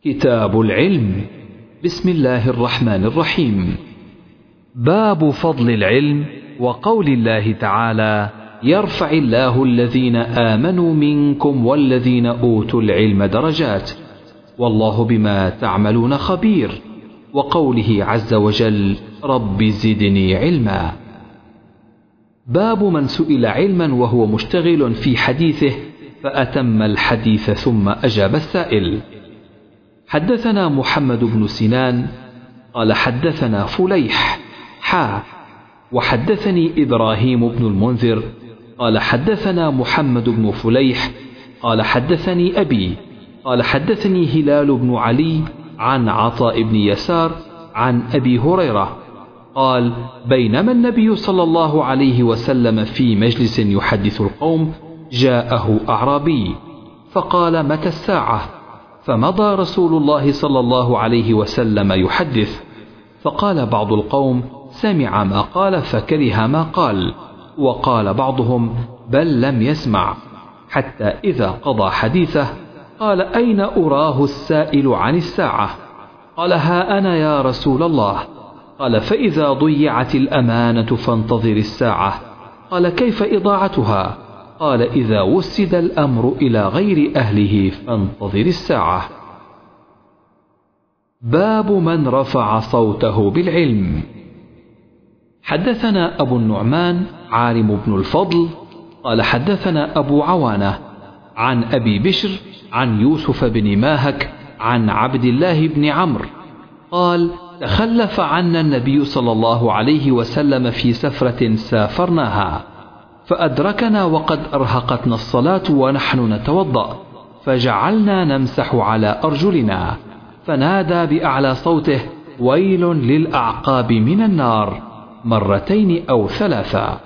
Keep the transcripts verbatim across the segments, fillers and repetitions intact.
كتاب العلم. بسم الله الرحمن الرحيم. باب فضل العلم وقول الله تعالى: يرفع الله الذين آمنوا منكم والذين أوتوا العلم درجات والله بما تعملون خبير، وقوله عز وجل: رب زدني علما. باب من سئل علما وهو مشتغل في حديثه فأتم الحديث ثم أجاب السائل. حدثنا محمد بن سنان قال حدثنا فليح حا وحدثني إبراهيم بن المنذر قال حدثنا محمد بن فليح قال حدثني أبي قال حدثني هلال بن علي عن عطاء بن يسار عن أبي هريرة قال: بينما النبي صلى الله عليه وسلم في مجلس يحدث القوم جاءه أعرابي فقال: متى الساعة؟ فمضى رسول الله صلى الله عليه وسلم يحدث، فقال بعض القوم: سمع ما قال فكره ما قال، وقال بعضهم: بل لم يسمع، حتى إذا قضى حديثه قال: أين أراه السائل عن الساعة؟ قال: ها أنا يا رسول الله. قال: فإذا ضيعت الأمانة فانتظر الساعة. قال: كيف إضاعتها؟ قال: إذا وسد الأمر إلى غير أهله فانتظر الساعة. باب من رفع صوته بالعلم. حدثنا أبو النعمان عالم بن الفضل قال حدثنا أبو عوانة عن أبي بشر عن يوسف بن ماهك عن عبد الله بن عمرو قال: تخلف عنا النبي صلى الله عليه وسلم في سفرة سافرناها، فأدركنا وقد أرهقتنا الصلاة ونحن نتوضأ، فجعلنا نمسح على أرجلنا، فنادى بأعلى صوته: ويل للأعقاب من النار، مرتين أو ثلاثا.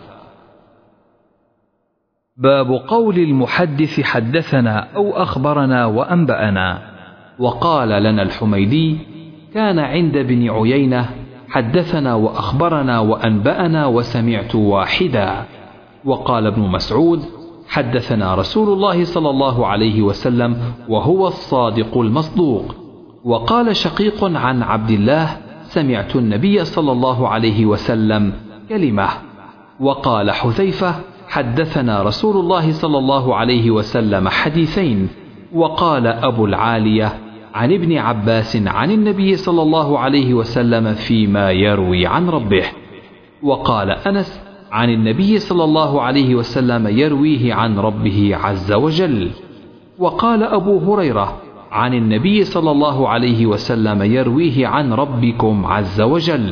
باب قول المحدث حدثنا أو أخبرنا وأنبأنا. وقال لنا الحميدي: كان عند ابن عيينة حدثنا وأخبرنا وأنبأنا وسمعت واحدا. وقال ابن مسعود: حدثنا رسول الله صلى الله عليه وسلم وهو الصادق المصدوق. وقال شقيق عن عبد الله: سمعت النبي صلى الله عليه وسلم كلمة. وقال حذيفة: حدثنا رسول الله صلى الله عليه وسلم حديثين. وقال أبو العالية عن ابن عباس عن النبي صلى الله عليه وسلم فيما يروي عن ربه. وقال أنس عن النبي صلى الله عليه وسلم يرويه عن ربه عز وجل. وقال أبو هريرة عن النبي صلى الله عليه وسلم يرويه عن ربكم عز وجل.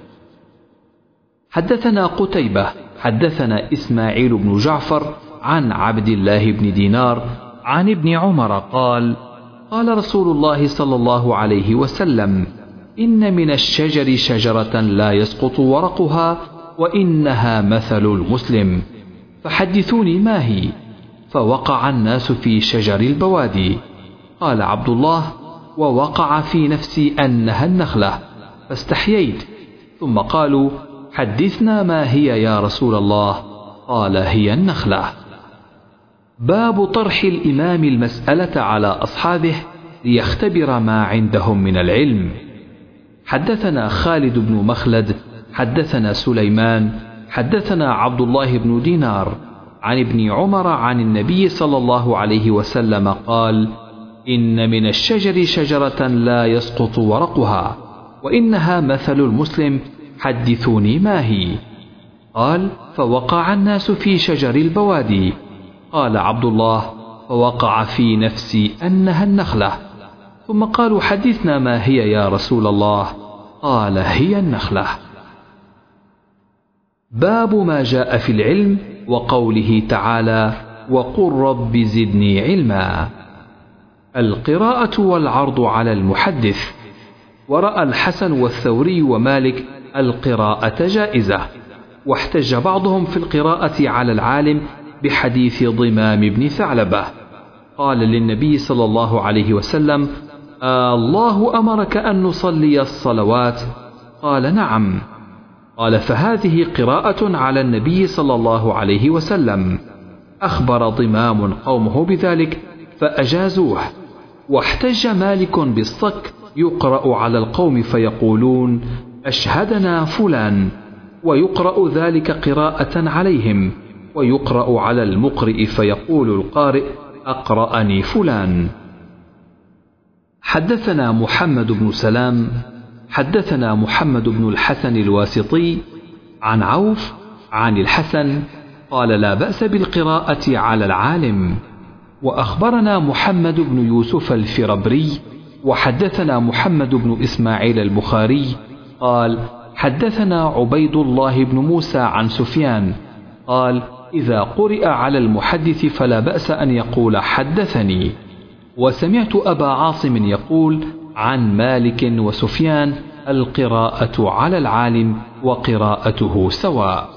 حدثنا قتيبة حدثنا إسماعيل بن جعفر عن عبد الله بن دينار عن ابن عمر قال: قال رسول الله صلى الله عليه وسلم: إن من الشجر شجرة لا يسقط ورقها وإنها مثل المسلم، فحدثوني ما هي؟ فوقع الناس في شجر البوادي. قال عبد الله: ووقع في نفسي أنها النخلة، فاستحييت. ثم قالوا: حدثنا ما هي يا رسول الله؟ قال: هي النخلة. باب طرح الإمام المسألة على أصحابه ليختبر ما عندهم من العلم. حدثنا خالد بن مخلد حدثنا سليمان حدثنا عبد الله بن دينار عن ابن عمر عن النبي صلى الله عليه وسلم قال: إن من الشجر شجرة لا يسقط ورقها وإنها مثل المسلم، حدثوني ما هي؟ قال: فوقع الناس في شجر البوادي. قال عبد الله: فوقع في نفسي أنها النخلة. ثم قالوا: حدثنا ما هي يا رسول الله؟ قال: هي النخلة. باب ما جاء في العلم وقوله تعالى: وقل رب زدني علما. القراءة والعرض على المحدث. ورأى الحسن والثوري ومالك القراءة جائزة، واحتج بعضهم في القراءة على العالم بحديث ضمام بن ثعلبة قال للنبي صلى الله عليه وسلم: آه الله أمرك أن نصلي الصلوات؟ قال: نعم. قال: فهذه قراءة على النبي صلى الله عليه وسلم. أخبر ضمام قومه بذلك فأجازوه. واحتج مالك بالصك يقرأ على القوم فيقولون أشهدنا فلان، ويقرأ ذلك قراءة عليهم، ويقرأ على المقرئ فيقول القارئ أقرأني فلان. حدثنا محمد بن سلام حدثنا محمد بن الحسن الواسطي عن عوف عن الحسن قال لا بأس بالقراءة على العالم. وأخبرنا محمد بن يوسف الفربري وحدثنا محمد بن إسماعيل البخاري قال حدثنا عبيد الله بن موسى عن سفيان قال إذا قرئ على المحدث فلا بأس أن يقول حدثني. وسمعت أبا عاصم يقول عن مالك وسفيان القراءة على العالم وقراءته سواء.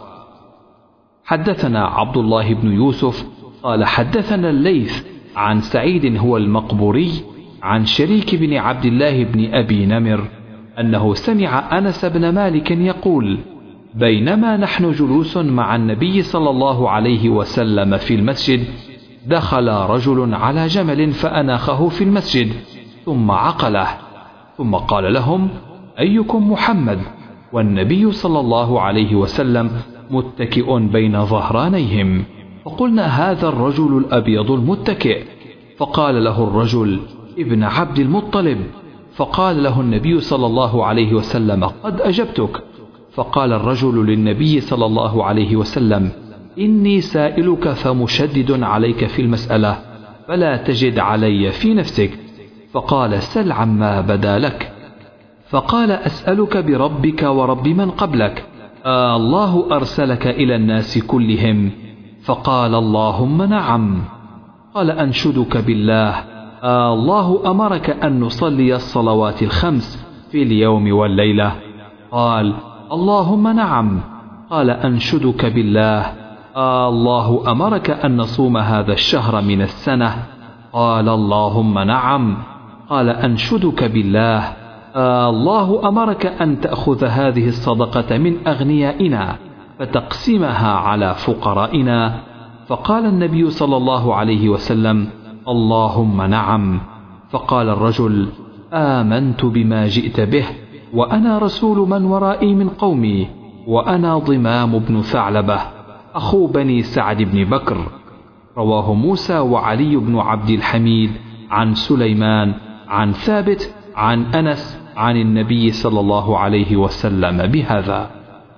حدثنا عبد الله بن يوسف قال حدثنا الليث عن سعيد هو المقبوري عن شريك بن عبد الله بن أبي نمر أنه سمع أنس بن مالك يقول بينما نحن جلوس مع النبي صلى الله عليه وسلم في المسجد دخل رجل على جمل فأناخه في المسجد ثم عقله، ثم قال لهم أيكم محمد؟ والنبي صلى الله عليه وسلم متكئ بين ظهرانيهم، فقلنا هذا الرجل الأبيض المتكئ، فقال له الرجل ابن عبد المطلب، فقال له النبي صلى الله عليه وسلم قد أجبتك. فقال الرجل للنبي صلى الله عليه وسلم إني سائلك فمشدد عليك في المسألة فلا تجد علي في نفسك. فقال سل عما بدا لك. فقال أسألك بربك ورب من قبلك آه الله أرسلك إلى الناس كلهم؟ فقال اللهم نعم. قال أنشدك بالله آه الله أمرك أن نصلي الصلوات الخمس في اليوم والليلة؟ قال اللهم نعم. قال أنشدك بالله آه الله أمرك أن نصوم هذا الشهر من السنة؟ قال اللهم نعم. قال أنشدك بالله آه الله أمرك أن تأخذ هذه الصدقة من أغنيائنا فتقسمها على فقرائنا؟ فقال النبي صلى الله عليه وسلم اللهم نعم. فقال الرجل آمنت بما جئت به وأنا رسول من ورائي من قومي، وأنا ضمام بن ثعلبة أخو بني سعد بن بكر. رواه موسى وعلي بن عبد الحميد عن سليمان عن ثابت عن أنس عن النبي صلى الله عليه وسلم بهذا.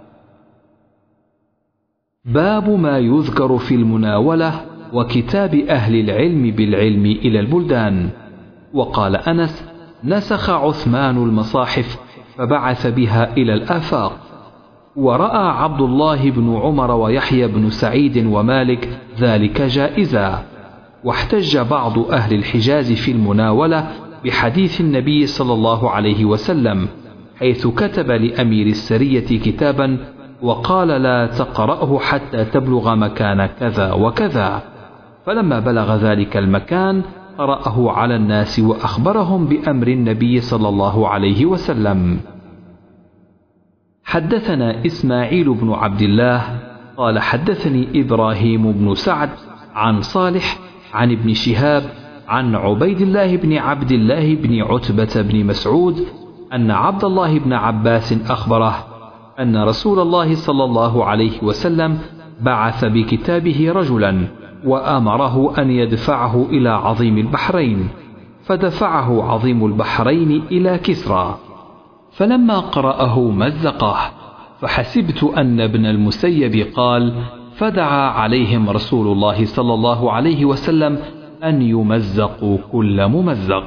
باب ما يذكر في المناولة وكتاب أهل العلم بالعلم إلى البلدان. وقال أنس نسخ عثمان المصاحف فبعث بها إلى الآفاق. ورأى عبد الله بن عمر ويحيى بن سعيد ومالك ذلك جائزا. واحتج بعض أهل الحجاز في المناولة بحديث النبي صلى الله عليه وسلم حيث كتب لأمير السرية كتابا وقال لا تقرأه حتى تبلغ مكان كذا وكذا، فلما بلغ ذلك المكان قرأه على الناس وأخبرهم بأمر النبي صلى الله عليه وسلم. حدثنا إسماعيل بن عبد الله قال حدثني إبراهيم بن سعد عن صالح عن ابن شهاب عن عبيد الله بن عبد الله بن عتبة بن مسعود أن عبد الله بن عباس أخبره أن رسول الله صلى الله عليه وسلم بعث بكتابه رجلا وأمره أن يدفعه إلى عظيم البحرين، فدفعه عظيم البحرين إلى كسرى، فلما قرأه مزقه، فحسبت أن ابن المسيب قال فدعا عليهم رسول الله صلى الله عليه وسلم أن يمزقوا كل ممزق.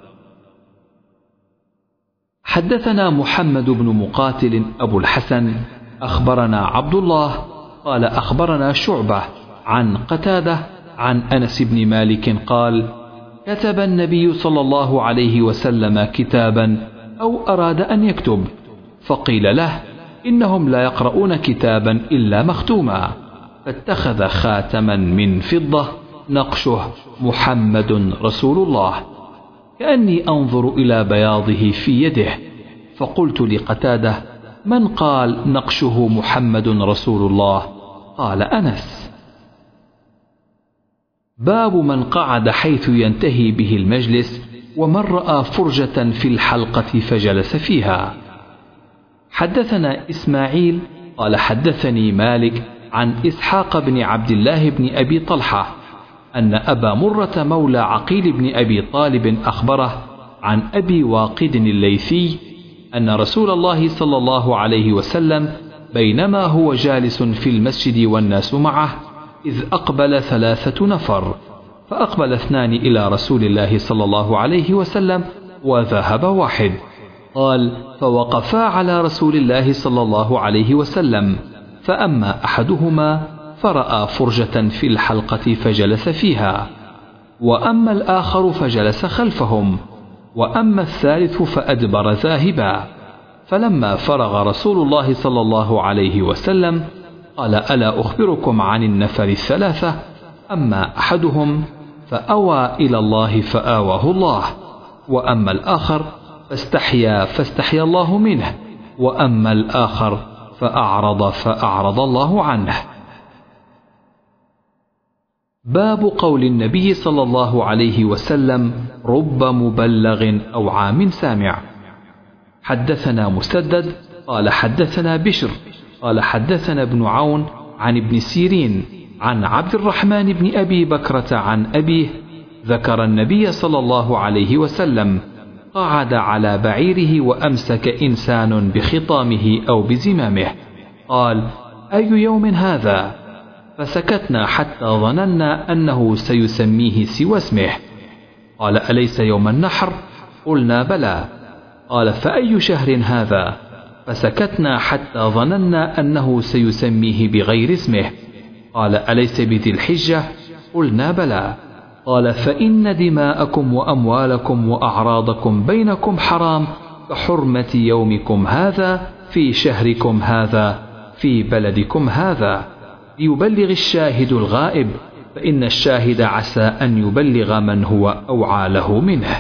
حدثنا محمد بن مقاتل أبو الحسن أخبرنا عبد الله قال أخبرنا شعبة عن قتادة عن أنس بن مالك قال كتب النبي صلى الله عليه وسلم كتابا أو أراد أن يكتب، فقيل له إنهم لا يقرؤون كتابا إلا مختوما، فاتخذ خاتما من فضة نقشه محمد رسول الله، كأني أنظر إلى بياضه في يده، فقلت لقتادة من قال نقشه محمد رسول الله؟ قال أنس. باب من قعد حيث ينتهي به المجلس ومن رأى فرجة في الحلقة فجلس فيها. حدثنا إسماعيل قال حدثني مالك عن إسحاق بن عبد الله بن أبي طلحة أن أبا مرة مولى عقيل بن أبي طالب أخبره عن أبي واقد الليثي أن رسول الله صلى الله عليه وسلم بينما هو جالس في المسجد والناس معه إذ أقبل ثلاثة نفر، فأقبل اثنان إلى رسول الله صلى الله عليه وسلم وذهب واحد. قال: فوقفا على رسول الله صلى الله عليه وسلم، فأما أحدهما فرأى فرجة في الحلقة فجلس فيها، وأما الآخر فجلس خلفهم، وأما الثالث فأدبر ذاهبا. فلما فرغ رسول الله صلى الله عليه وسلم قال: ألا أخبركم عن النفر الثلاثة؟ أما أحدهم فأوى إلى الله فآواه الله، وأما الآخر فاستحيا فاستحيا الله منه، وأما الآخر فأعرض فأعرض الله عنه. باب قول النبي صلى الله عليه وسلم: رب مبلغ أو عام سامع. حدثنا مسدد قال حدثنا بشر قال حدثنا ابن عون عن ابن سيرين عن عبد الرحمن بن أبي بكرة عن أبيه ذكر النبي صلى الله عليه وسلم قعد على بعيره وأمسك إنسان بخطامه أو بزمامه، قال: أي يوم هذا؟ فسكتنا حتى ظننا أنه سيسميه سوى اسمه. قال: أليس يوم النحر؟ قلنا: بلى. قال: فأي شهر هذا؟ فسكتنا حتى ظننا أنه سيسميه بغير اسمه. قال: أليس بذي الحجة؟ قلنا: بلى. قال: فإن دماءكم وأموالكم وأعراضكم بينكم حرام كحرمة يومكم هذا في شهركم هذا في بلدكم هذا، ليبلغ الشاهد الغائب، فإن الشاهد عسى أن يبلغ من هو أوعى له منه.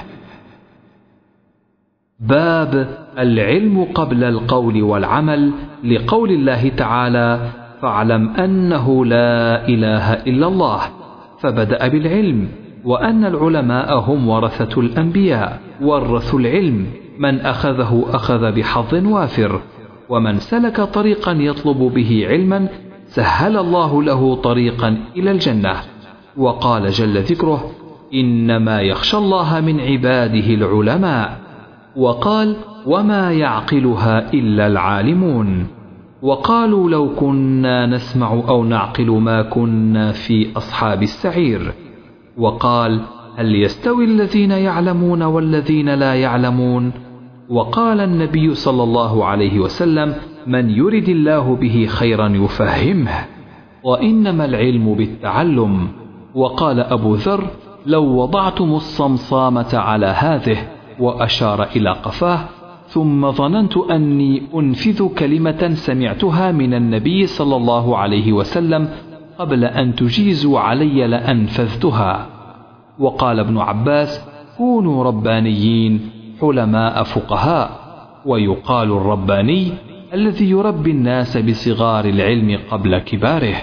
باب العلم قبل القول والعمل، لقول الله تعالى: فاعلم أنه لا إله إلا الله، فبدأ بالعلم، وأن العلماء هم ورثة الأنبياء، ورثوا العلم، من أخذه أخذ بحظ وافر، ومن سلك طريقا يطلب به علما سهل الله له طريقا إلى الجنة. وقال جل ذكره: إنما يخشى الله من عباده العلماء. وقال: وما يعقلها إلا العالمون. وقالوا: لو كنا نسمع أو نعقل ما كنا في أصحاب السعير. وقال: هل يستوي الذين يعلمون والذين لا يعلمون؟ وقال النبي صلى الله عليه وسلم: من يرد الله به خيرا يفهمه، وإنما العلم بالتعلم. وقال أبو ذر: لو وضعتم الصمصامة على هذه، وأشار إلى قفاه، ثم ظننت أني أنفذ كلمة سمعتها من النبي صلى الله عليه وسلم قبل أن تجيزوا علي لأنفذتها. وقال ابن عباس: كونوا ربانيين حلماء فقهاء. ويقال الرباني الذي يربي الناس بصغار العلم قبل كباره.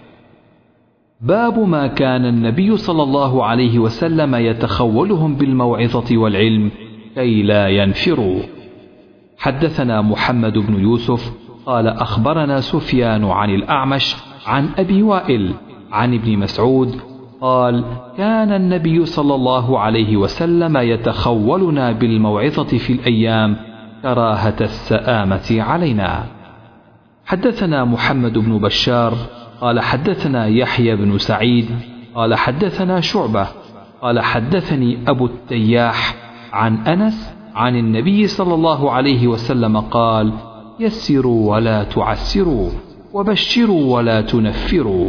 باب ما كان النبي صلى الله عليه وسلم يتخولهم بالموعظة والعلم كي لا ينفروا. حدثنا محمد بن يوسف قال أخبرنا سفيان عن الأعمش عن أبي وائل عن ابن مسعود قال: كان النبي صلى الله عليه وسلم يتخولنا بالموعظة في الأيام كراهة السآمة علينا. حدثنا محمد بن بشار قال حدثنا يحيى بن سعيد قال حدثنا شعبة قال حدثني أبو التياح عن أنس عن النبي صلى الله عليه وسلم قال: يسروا ولا تعسروا، وبشروا ولا تنفروا.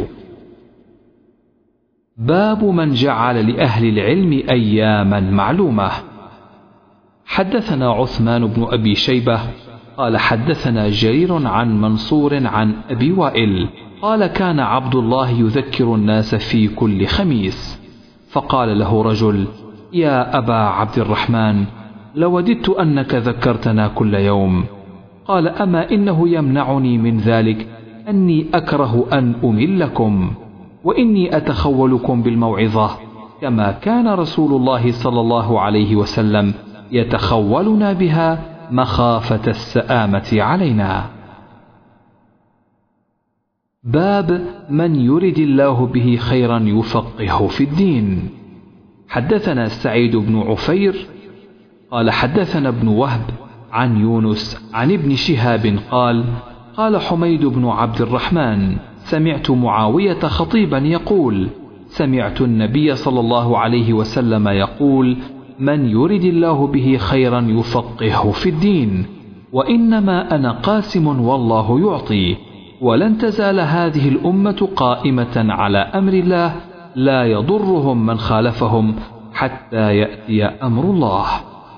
باب من جعل لأهل العلم أياما معلومة. حدثنا عثمان بن أبي شيبة قال حدثنا جرير عن منصور عن أبي وائل قال: كان عبد الله يذكر الناس في كل خميس، فقال له رجل: يا أبا عبد الرحمن، لوددت أنك ذكرتنا كل يوم. قال: أما إنه يمنعني من ذلك أني أكره أن أملكم، وإني أتخولكم بالموعظة، كما كان رسول الله صلى الله عليه وسلم يتخولنا بها مخافة السآمة علينا. باب من يرد الله به خيرا يفقهه في الدين. حدثنا سعيد بن عفير قال حدثنا ابن وهب عن يونس عن ابن شهاب قال قال حميد بن عبد الرحمن سمعت معاوية خطيبا يقول سمعت النبي صلى الله عليه وسلم يقول من يرد الله به خيرا يفقهه في الدين، وإنما أنا قاسم والله يعطي، ولن تزال هذه الأمة قائمة على أمر الله لا يضرهم من خالفهم حتى يأتي أمر الله.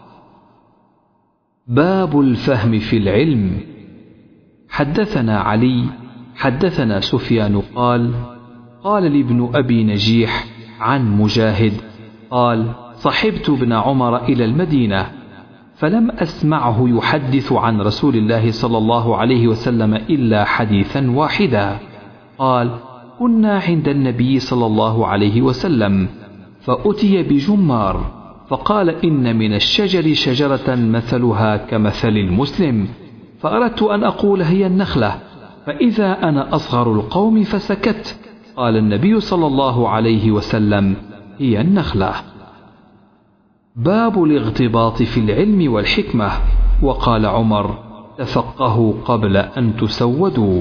باب الفهم في العلم. حدثنا علي حدثنا سفيان قال قال لابن أبي نجيح عن مجاهد قال صحبت ابن عمر إلى المدينة فلم أسمعه يحدث عن رسول الله صلى الله عليه وسلم إلا حديثا واحدا. قال كنا عند النبي صلى الله عليه وسلم فأتي بجمار فقال إن من الشجر شجرة مثلها كمثل المسلم، فأردت أن أقول هي النخلة، فإذا أنا أصغر القوم فسكت. قال النبي صلى الله عليه وسلم هي النخلة. باب الاغتباط في العلم والحكمة. وقال عمر تفقهوا قبل أن تسودوا.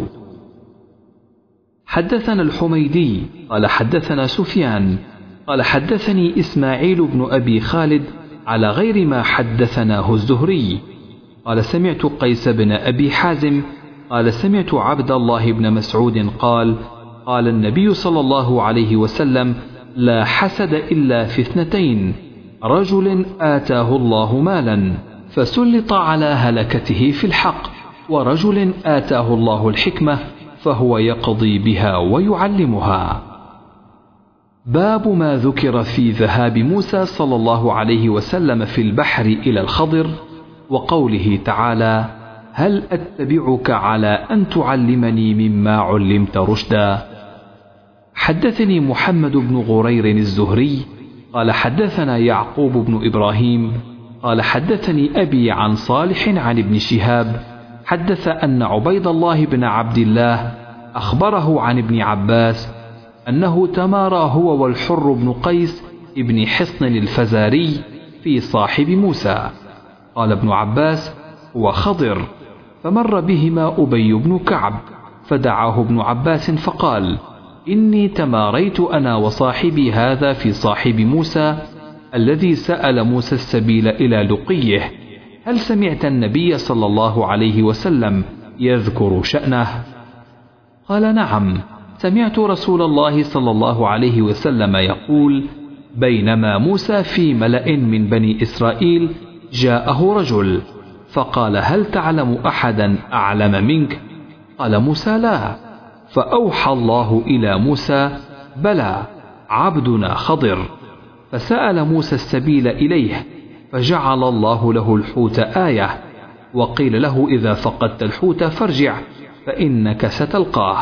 حدثنا الحميدي قال حدثنا سفيان قال حدثني إسماعيل بن أبي خالد على غير ما حدثناه الزهري قال سمعت قيس بن أبي حازم قال سمعت عبد الله بن مسعود قال قال النبي صلى الله عليه وسلم لا حسد إلا في اثنتين، رجل آتاه الله مالا فسلط على هلكته في الحق، ورجل آتاه الله الحكمة فهو يقضي بها ويعلمها. باب ما ذكر في ذهاب موسى صلى الله عليه وسلم في البحر إلى الخضر، وقوله تعالى هل أتبعك على أن تعلمني مما علمت رشدا. حدثني محمد بن غرير الزهري قال حدثنا يعقوب بن إبراهيم قال حدثني أبي عن صالح عن ابن شهاب حدث أن عبيد الله بن عبد الله أخبره عن ابن عباس أنه تمارى هو والحر بن قيس ابن حصن الفزاري في صاحب موسى. قال ابن عباس هو خضر، فمر بهما أبي بن كعب فدعاه ابن عباس فقال إني تماريت أنا وصاحبي هذا في صاحب موسى الذي سأل موسى السبيل إلى لقيه، هل سمعت النبي صلى الله عليه وسلم يذكر شأنه؟ قال نعم، سمعت رسول الله صلى الله عليه وسلم يقول بينما موسى في ملأ من بني إسرائيل جاءه رجل فقال هل تعلم أحدا أعلم منك؟ قال موسى لا، فأوحى الله إلى موسى بلى عبدنا خضر، فسأل موسى السبيل إليه فجعل الله له الحوت آية، وقيل له إذا فقدت الحوت فارجع فإنك ستلقاه.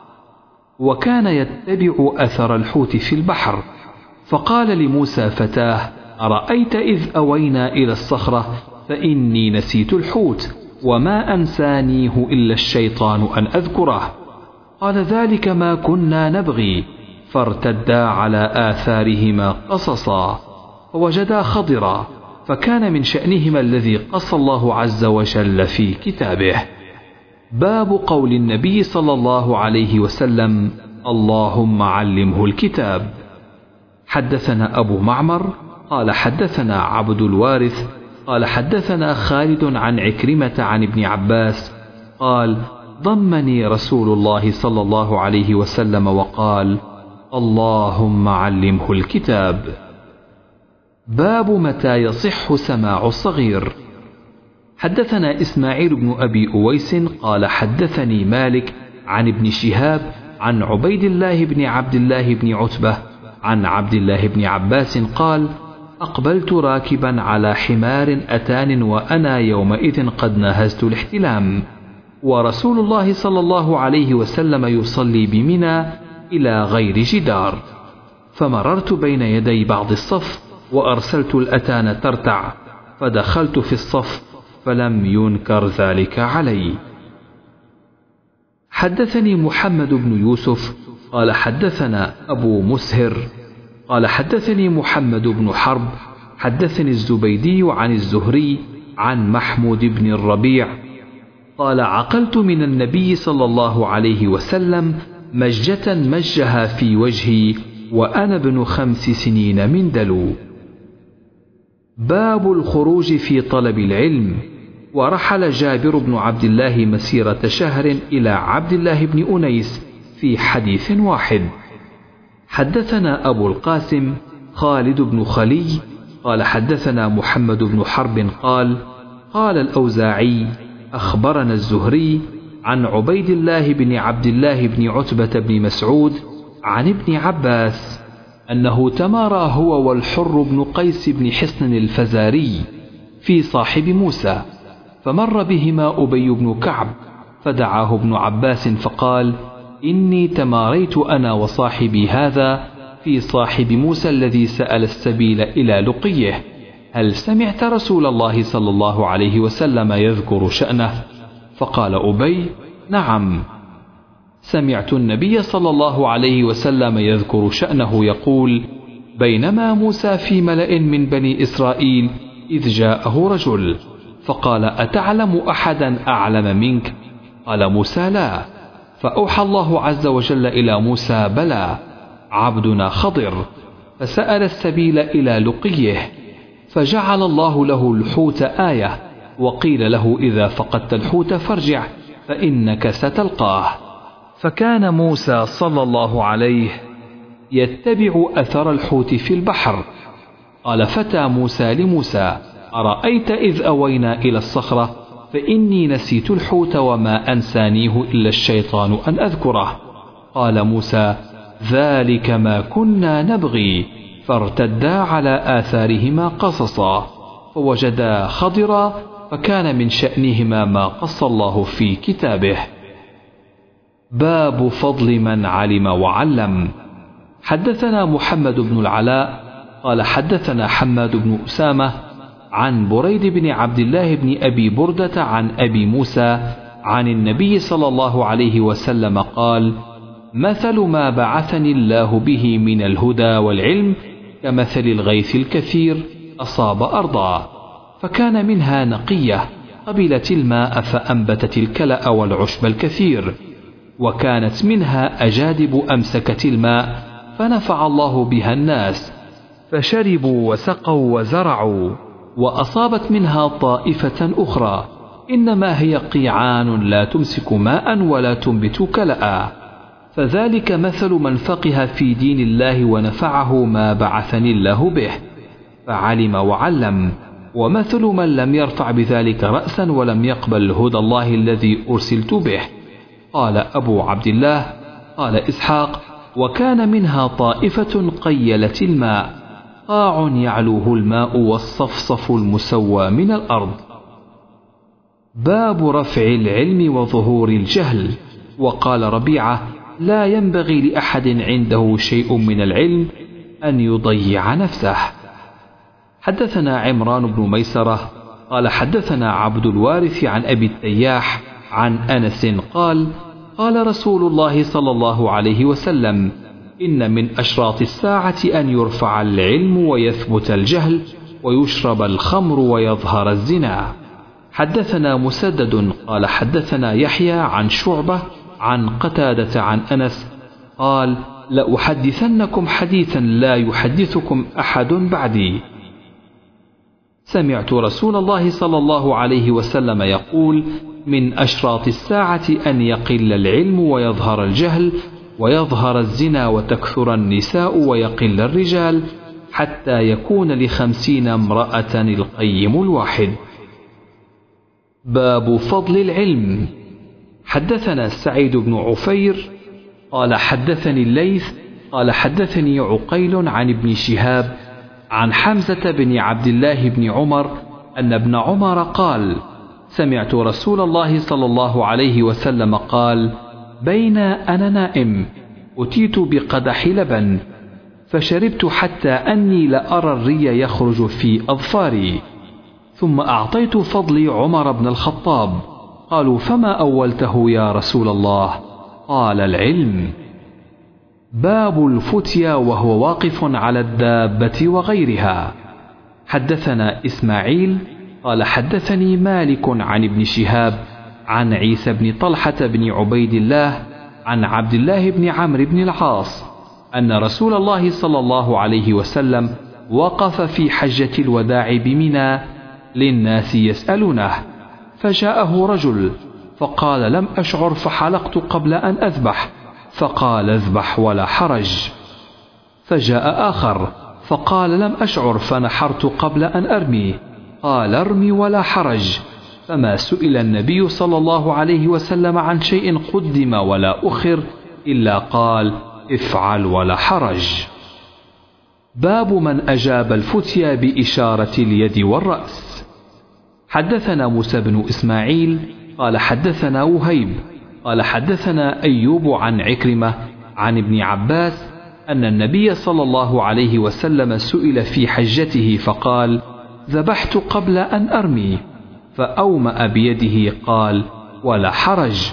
وكان يتبع أثر الحوت في البحر، فقال لموسى فتاه أرأيت إذ أوينا إلى الصخرة فإني نسيت الحوت وما أنسانيه إلا الشيطان أن أذكره. قال ذلك ما كنا نبغي، فارتدا على آثارهما قصصا فوجدا خضرا، فكان من شأنهما الذي قص الله عز وجل في كتابه. باب قول النبي صلى الله عليه وسلم اللهم علمه الكتاب. حدثنا أبو معمر قال حدثنا عبد الوارث قال حدثنا خالد عن عكرمة عن ابن عباس قال ضمني رسول الله صلى الله عليه وسلم وقال اللهم علمه الكتاب. باب متى يصح سماع الصغير. حدثنا إسماعيل بن أبي أويس قال حدثني مالك عن ابن شهاب عن عبيد الله بن عبد الله بن عتبة عن عبد الله بن عباس قال أقبلت راكبا على حمار أتان وأنا يومئذ قد نهزت الاحتلام، ورسول الله صلى الله عليه وسلم يصلي بمنى إلى غير جدار، فمررت بين يدي بعض الصف وأرسلت الأتان ترتع، فدخلت في الصف فلم ينكر ذلك علي. حدثني محمد بن يوسف قال حدثنا أبو مسهر قال حدثني محمد بن حرب حدثني الزبيدي عن الزهري عن محمود بن الربيع قال عقلت من النبي صلى الله عليه وسلم مجة مجها في وجهي وأنا ابن خمس سنين من دلو. باب الخروج في طلب العلم. ورحل جابر بن عبد الله مسيرة شهر إلى عبد الله بن أنيس في حديث واحد. حدثنا أبو القاسم خالد بن خلي قال حدثنا محمد بن حرب قال قال الأوزاعي أخبرنا الزهري عن عبيد الله بن عبد الله بن عتبة بن مسعود عن ابن عباس أنه تمارى هو والحر بن قيس بن حصن الفزاري في صاحب موسى، فمر بهما أبي بن كعب فدعاه ابن عباس فقال إني تماريت أنا وصاحبي هذا في صاحب موسى الذي سأل السبيل إلى لقيه، هل سمعت رسول الله صلى الله عليه وسلم يذكر شأنه؟ فقال أبي نعم، سمعت النبي صلى الله عليه وسلم يذكر شأنه يقول بينما موسى في ملأ من بني إسرائيل إذ جاءه رجل فقال أتعلم أحدا أعلم منك؟ قال موسى لا، فأوحى الله عز وجل إلى موسى بلى عبدنا خضر، فسأل السبيل إلى لقيه، فجعل الله له الحوت آية، وقيل له إذا فقدت الحوت فارجع فإنك ستلقاه. فكان موسى صلى الله عليه يتبع أثر الحوت في البحر. قال فتى موسى لموسى أرأيت إذ أوينا إلى الصخرة فإني نسيت الحوت وما أنسانيه إلا الشيطان أن أذكره. قال موسى ذلك ما كنا نبغي، فارتدا على آثارهما قصصا فوجدا خضرا فكان من شأنهما ما قص الله في كتابه. باب فضل من علم وعلم. حدثنا محمد بن العلاء قال حدثنا حماد بن أسامة عن بريد بن عبد الله بن أبي بردة عن أبي موسى عن النبي صلى الله عليه وسلم قال مثل ما بعثني الله به من الهدى والعلم كمثل الغيث الكثير أصاب أرضا فكان منها نقية قبلت الماء فأنبتت الكلأ والعشب الكثير، وكانت منها أجادب أمسكت الماء فنفع الله بها الناس فشربوا وسقوا وزرعوا. وأصابت منها طائفة أخرى إنما هي قيعان لا تمسك ماء ولا تنبت كلأ، فذلك مثل من فقه في دين الله ونفعه ما بعثني الله به فعلم وعلم، ومثل من لم يرفع بذلك رأسا ولم يقبل هدى الله الذي أرسلت به. قال أبو عبد الله قال إسحاق وكان منها طائفة قيلت الماء قاع يعلوه الماء والصفصف المسوى من الأرض. باب رفع العلم وظهور الجهل. وقال ربيعة لا ينبغي لأحد عنده شيء من العلم أن يضيع نفسه. حدثنا عمران بن ميسرة قال حدثنا عبد الوارث عن أبي التياح عن أنس قال قال رسول الله صلى الله عليه وسلم إن من أشراط الساعة أن يرفع العلم ويثبت الجهل ويشرب الخمر ويظهر الزنا. حدثنا مسدد قال حدثنا يحيى عن شعبة عن قتادة عن أنس قال لأحدثنكم حديثا لا يحدثكم أحد بعدي. سمعت رسول الله صلى الله عليه وسلم يقول من أشراط الساعة أن يقل العلم ويظهر الجهل ويظهر الزنا وتكثر النساء ويقل الرجال حتى يكون لخمسين امرأة القيم الواحد. باب فضل العلم. حدثنا سعيد بن عفير قال حدثني الليث قال حدثني عقيل عن ابن شهاب عن حمزة بن عبد الله بن عمر أن ابن عمر قال سمعت رسول الله صلى الله عليه وسلم قال بين أنا نائم أتيت بقدح لبن فشربت حتى أني لأرى الري يخرج في أظفاري. ثم أعطيت فضلي عمر بن الخطاب. قالوا: فما أولته يا رسول الله؟ قال: العلم. باب الفتيا وهو واقف على الدابة وغيرها. حدثنا إسماعيل قال حدثني مالك عن ابن شهاب عن عيسى بن طلحة بن عبيد الله عن عبد الله بن عمرو بن العاص أن رسول الله صلى الله عليه وسلم وقف في حجة الوداع بمنى للناس يسألونه، فجاءه رجل فقال: لم أشعر فحلقت قبل أن أذبح، فقال: اذبح ولا حرج. فجاء آخر فقال: لم أشعر فنحرت قبل أن أرمي، قال: ارمي ولا حرج. فما سئل النبي صلى الله عليه وسلم عن شيء قدم ولا أخر إلا قال: افعل ولا حرج. باب من أجاب الفتيا بإشارة اليد والرأس. حدثنا موسى بن إسماعيل قال حدثنا وهيب قال حدثنا أيوب عن عكرمة عن ابن عباس أن النبي صلى الله عليه وسلم سئل في حجته فقال: ذبحت قبل أن أرمي، فأومأ بيده قال: ولا حرج.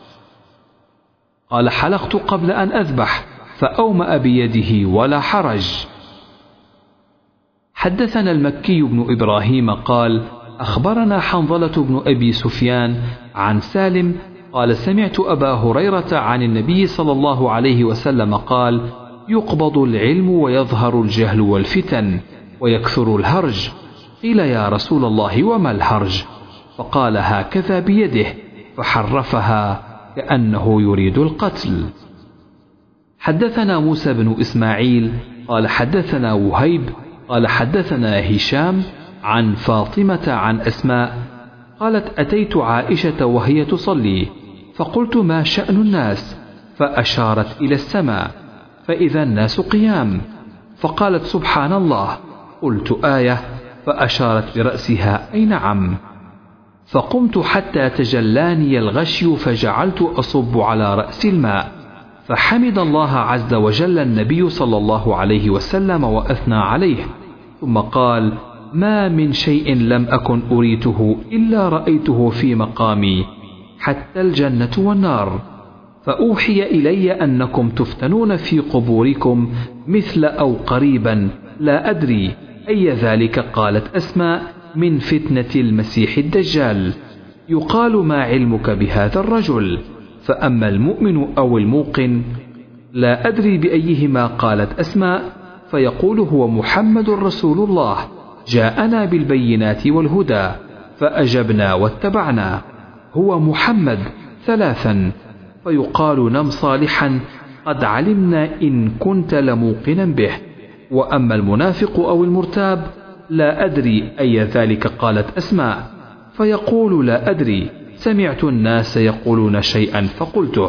قال: حلقت قبل أن أذبح، فأومأ بيده ولا حرج. حدثنا المكي بن إبراهيم قال أخبرنا حنظلة بن أبي سفيان عن سالم قال: سمعت أبا هريرة عن النبي صلى الله عليه وسلم قال: يقبض العلم ويظهر الجهل والفتن ويكثر الهرج. قيل: يا رسول الله وما الهرج؟ فقال: هكذا بيده، فحرفها كأنه يريد القتل. حدثنا موسى بن إسماعيل قال حدثنا وهيب قال حدثنا هشام عن فاطمة عن أسماء قالت: أتيت عائشة وهي تصلي، فقلت: ما شأن الناس؟ فأشارت إلى السماء، فإذا الناس قيام، فقالت: سبحان الله. قلت: آية؟ فأشارت برأسها: أي نعم. فقمت حتى تجلاني الغشي، فجعلت أصب على رأس الماء، فحمد الله عز وجل النبي صلى الله عليه وسلم وأثنى عليه، ثم قال: ما من شيء لم أكن أريته إلا رأيته في مقامي، حتى الجنة والنار. فأوحي إلي أنكم تفتنون في قبوركم مثل أو قريبا، لا أدري أي ذلك. قالت أسماء: من فتنة المسيح الدجال. يقال: ما علمك بهذا الرجل؟ فأما المؤمن أو الموقن لا أدري بأيهما. قالت أسماء: فيقول: هو محمد رسول الله، جاءنا بالبينات والهدى، فأجبنا واتبعنا. هو محمد ثلاثا. فيقال: نم صالحا، قد علمنا إن كنت لموقنا به. وأما المنافق أو المرتاب لا أدري أي ذلك. قالت أسماء: فيقول: لا أدري، سمعت الناس يقولون شيئا فقلته.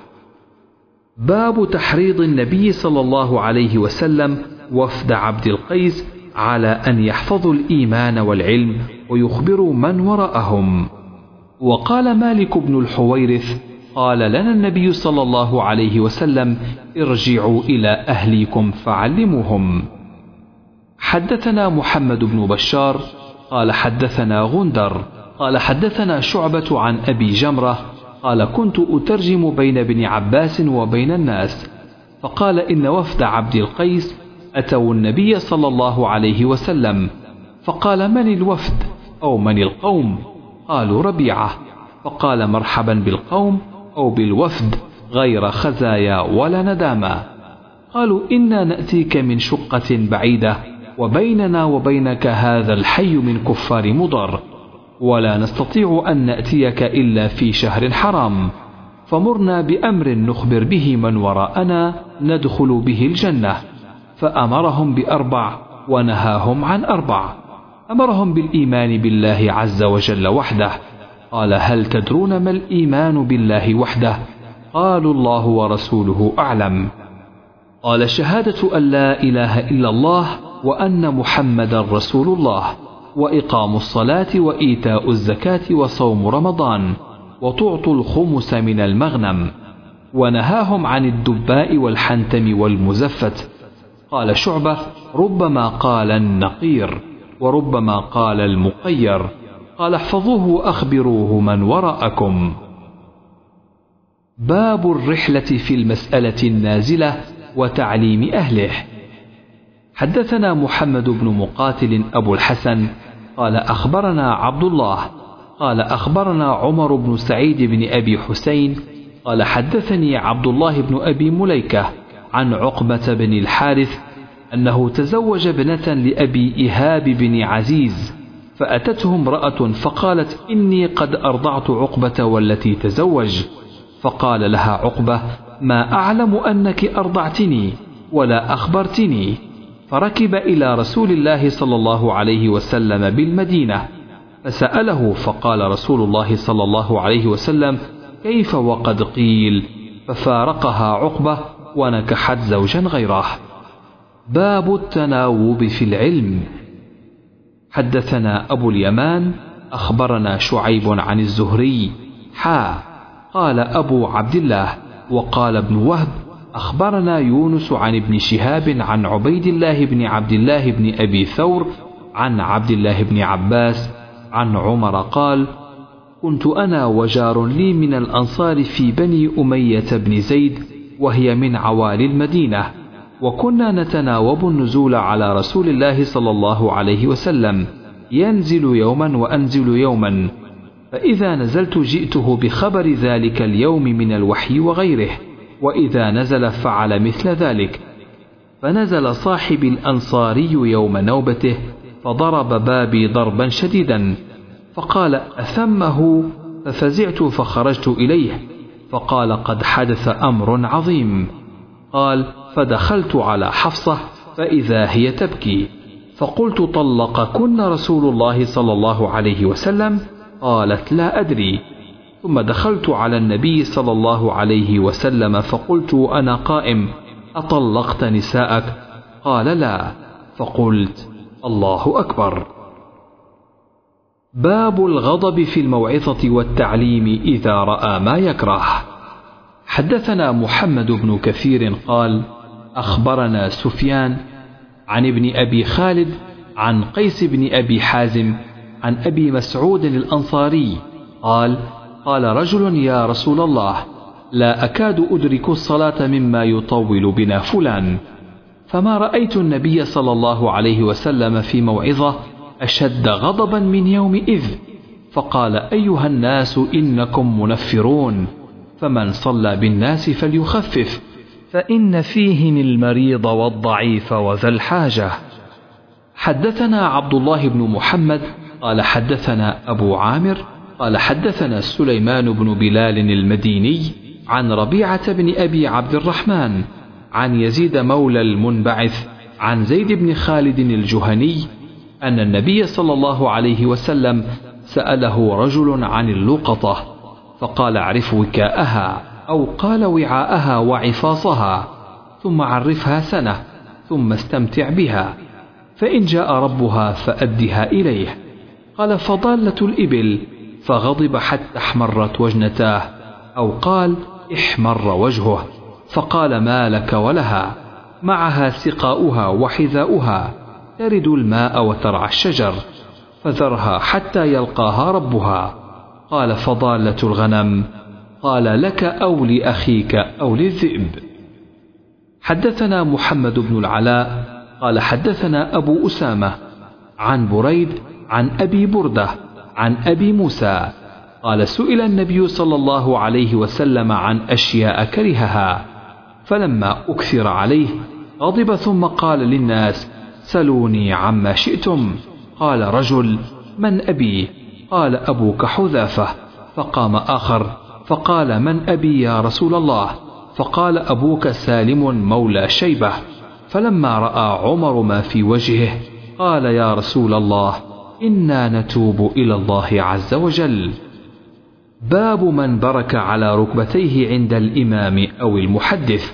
باب تحريض النبي صلى الله عليه وسلم وفد عبد القيس على أن يحفظوا الإيمان والعلم ويخبروا من وراءهم. وقال مالك بن الحويرث: قال لنا النبي صلى الله عليه وسلم: ارجعوا إلى أهليكم فعلموهم. حدثنا محمد بن بشار قال حدثنا غندر قال حدثنا شعبة عن أبي جمرة قال: كنت أترجم بين ابن عباس وبين الناس، فقال: إن وفد عبد القيس أتوا النبي صلى الله عليه وسلم، فقال: من الوفد أو من القوم؟ قالوا: ربيعة. فقال: مرحبا بالقوم أو بالوفد، غير خزايا ولا ندامة. قالوا: إنا نأتيك من شقة بعيدة، وبيننا وبينك هذا الحي من كفار مضر، ولا نستطيع أن نأتيك إلا في شهر حرام، فمرنا بأمر نخبر به من وراءنا ندخل به الجنة. فأمرهم بأربع ونهاهم عن أربع. أمرهم بالإيمان بالله عز وجل وحده. قال: هل تدرون ما الإيمان بالله وحده؟ قالوا: الله ورسوله أعلم. قال: شهادة أن لا إله إلا الله وأن محمدا رسول الله، وإقام الصلاة وإيتاء الزكاة وصوم رمضان، وتعطوا الخمس من المغنم. ونهاهم عن الدباء والحنتم والمزفت. قال شعبة: ربما قال النقير وربما قال المقير. قال: احفظوه وأخبروه من وراءكم. باب الرحلة في المسألة النازلة وتعليم أهله. حدثنا محمد بن مقاتل أبو الحسن قال أخبرنا عبد الله قال أخبرنا عمر بن سعيد بن أبي حسين قال حدثني عبد الله بن أبي مليكة عن عقبة بن الحارث أنه تزوج ابنة لأبي إيهاب بن عزيز، فأتته امرأة فقالت: إني قد أرضعت عقبة والتي تزوج. فقال لها عقبة: ما أعلم أنك أرضعتني ولا أخبرتني. فركب إلى رسول الله صلى الله عليه وسلم بالمدينة فسأله، فقال رسول الله صلى الله عليه وسلم: كيف وقد قيل؟ ففارقها عقبة ونكحت زوجا غيره. باب التناوب في العلم. حدثنا أبو اليمان أخبرنا شعيب عن الزهري حا قال أبو عبد الله وقال ابن وهب أخبرنا يونس عن ابن شهاب عن عبيد الله بن عبد الله بن أبي ثور عن عبد الله بن عباس عن عمر قال: كنت أنا وجار لي من الأنصار في بني أمية بن زيد وهي من عوالي المدينة، وكنا نتناوب النزول على رسول الله صلى الله عليه وسلم، ينزل يوما وأنزل يوما، فإذا نزلت جئته بخبر ذلك اليوم من الوحي وغيره، وإذا نزل فعل مثل ذلك. فنزل صاحب الأنصاري يوم نوبته فضرب بابي ضربا شديدا، فقال: أثمه؟ ففزعت فخرجت إليه، فقال: قد حدث أمر عظيم. قال: فدخلت على حفصة فإذا هي تبكي، فقلت: طلقكن رسول الله صلى الله عليه وسلم؟ قالت: لا أدري. ثم دخلت على النبي صلى الله عليه وسلم فقلت أنا قائم: أطلقت نساءك؟ قال: لا. فقلت: الله أكبر. باب الغضب في الموعظة والتعليم إذا رأى ما يكره. حدثنا محمد بن كثير قال أخبرنا سفيان عن ابن أبي خالد عن قيس بن أبي حازم عن أبي مسعود الأنصاري قال: قال رجل: يا رسول الله، لا أكاد أدرك الصلاة مما يطول بنا فلان. فما رأيت النبي صلى الله عليه وسلم في موعظة أشد غضبا من يومئذ، فقال: أيها الناس إنكم منفرون، فمن صلى بالناس فليخفف، فإن فيهم المريض والضعيف وذا الحاجة. حدثنا عبد الله بن محمد قال حدثنا أبو عامر قال حدثنا سليمان بن بلال المديني عن ربيعة بن أبي عبد الرحمن عن يزيد مولى المنبعث عن زيد بن خالد الجهني أن النبي صلى الله عليه وسلم سأله رجل عن اللقطة، فقال: اعرف وكاءها، أو قال وعاءها وعفاصها، ثم عرفها سنة، ثم استمتع بها، فإن جاء ربها فأدها إليه. قال: فضالة الإبل، فغضب حتى احمرت وجنتاه، أو قال احمر وجهه، فقال: ما لك ولها؟ معها سقاؤها وحذاؤها، ترد الماء وترعى الشجر، فذرها حتى يلقاها ربها. قال: فضالة الغنم؟ قال: لك أو لأخيك أو للذئب. حدثنا محمد بن العلاء قال حدثنا أبو أسامة عن بريد عن أبي بردة عن أبي موسى قال: سئل النبي صلى الله عليه وسلم عن أشياء كرهها، فلما أكثر عليه غضب، ثم قال للناس: سلوني عما شئتم. قال رجل: من أبي؟ قال: أبوك حذافة. فقام آخر فقال: من أبي يا رسول الله؟ فقال: أبوك سالم مولى شيبة. فلما رأى عمر ما في وجهه قال: يا رسول الله، إنا نتوب إلى الله عز وجل. باب من برك على ركبتيه عند الإمام أو المحدث.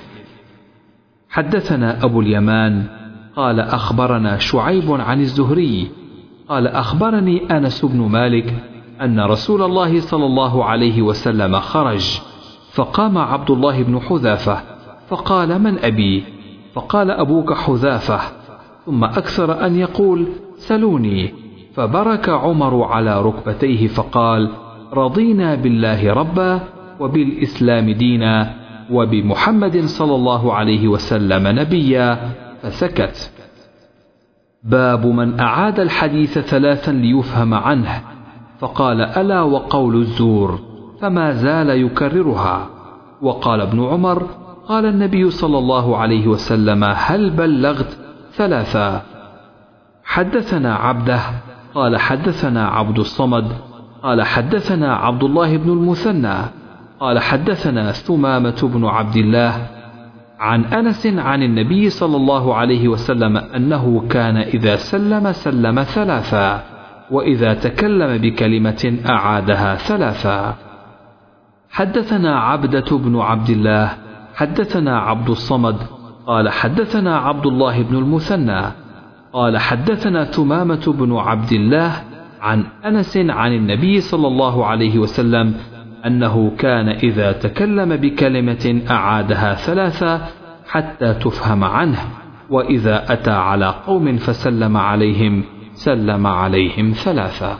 حدثنا أبو اليمان قال أخبرنا شعيب عن الزهري قال أخبرني أنس بن مالك أن رسول الله صلى الله عليه وسلم خرج، فقام عبد الله بن حذافة فقال: من أبي؟ فقال أبوك حذافة، ثم أكثر أن يقول سلوني، فبرك عمر على ركبتيه فقال رضينا بالله ربا وبالإسلام دينا وبمحمد صلى الله عليه وسلم نبيا، فسكت. باب من أعاد الحديث ثلاثا ليفهم عنه، فقال ألا وقول الزور، فما زال يكررها. وقال ابن عمر قال النبي صلى الله عليه وسلم هل بلغت؟ ثلاثا. حدثنا عبده قال حدثنا عبد الصمد قال حدثنا عبد الله بن المثنى قال حدثنا ثمامة بن عبد الله عن أنس عن النبي صلى الله عليه وسلم أنه كان إذا سلم سلم ثلاثا، وإذا تكلم بكلمة أعادها ثلاثا. حدثنا عبدة بن عبد الله حدثنا عبد الصمد قال حدثنا عبد الله بن المثنى قال حدثنا ثمامة بن عبد الله عن أنس عن النبي صلى الله عليه وسلم أنه كان إذا تكلم بكلمة أعادها ثلاثة حتى تفهم عنه، وإذا أتى على قوم فسلم عليهم سلم عليهم ثلاثة.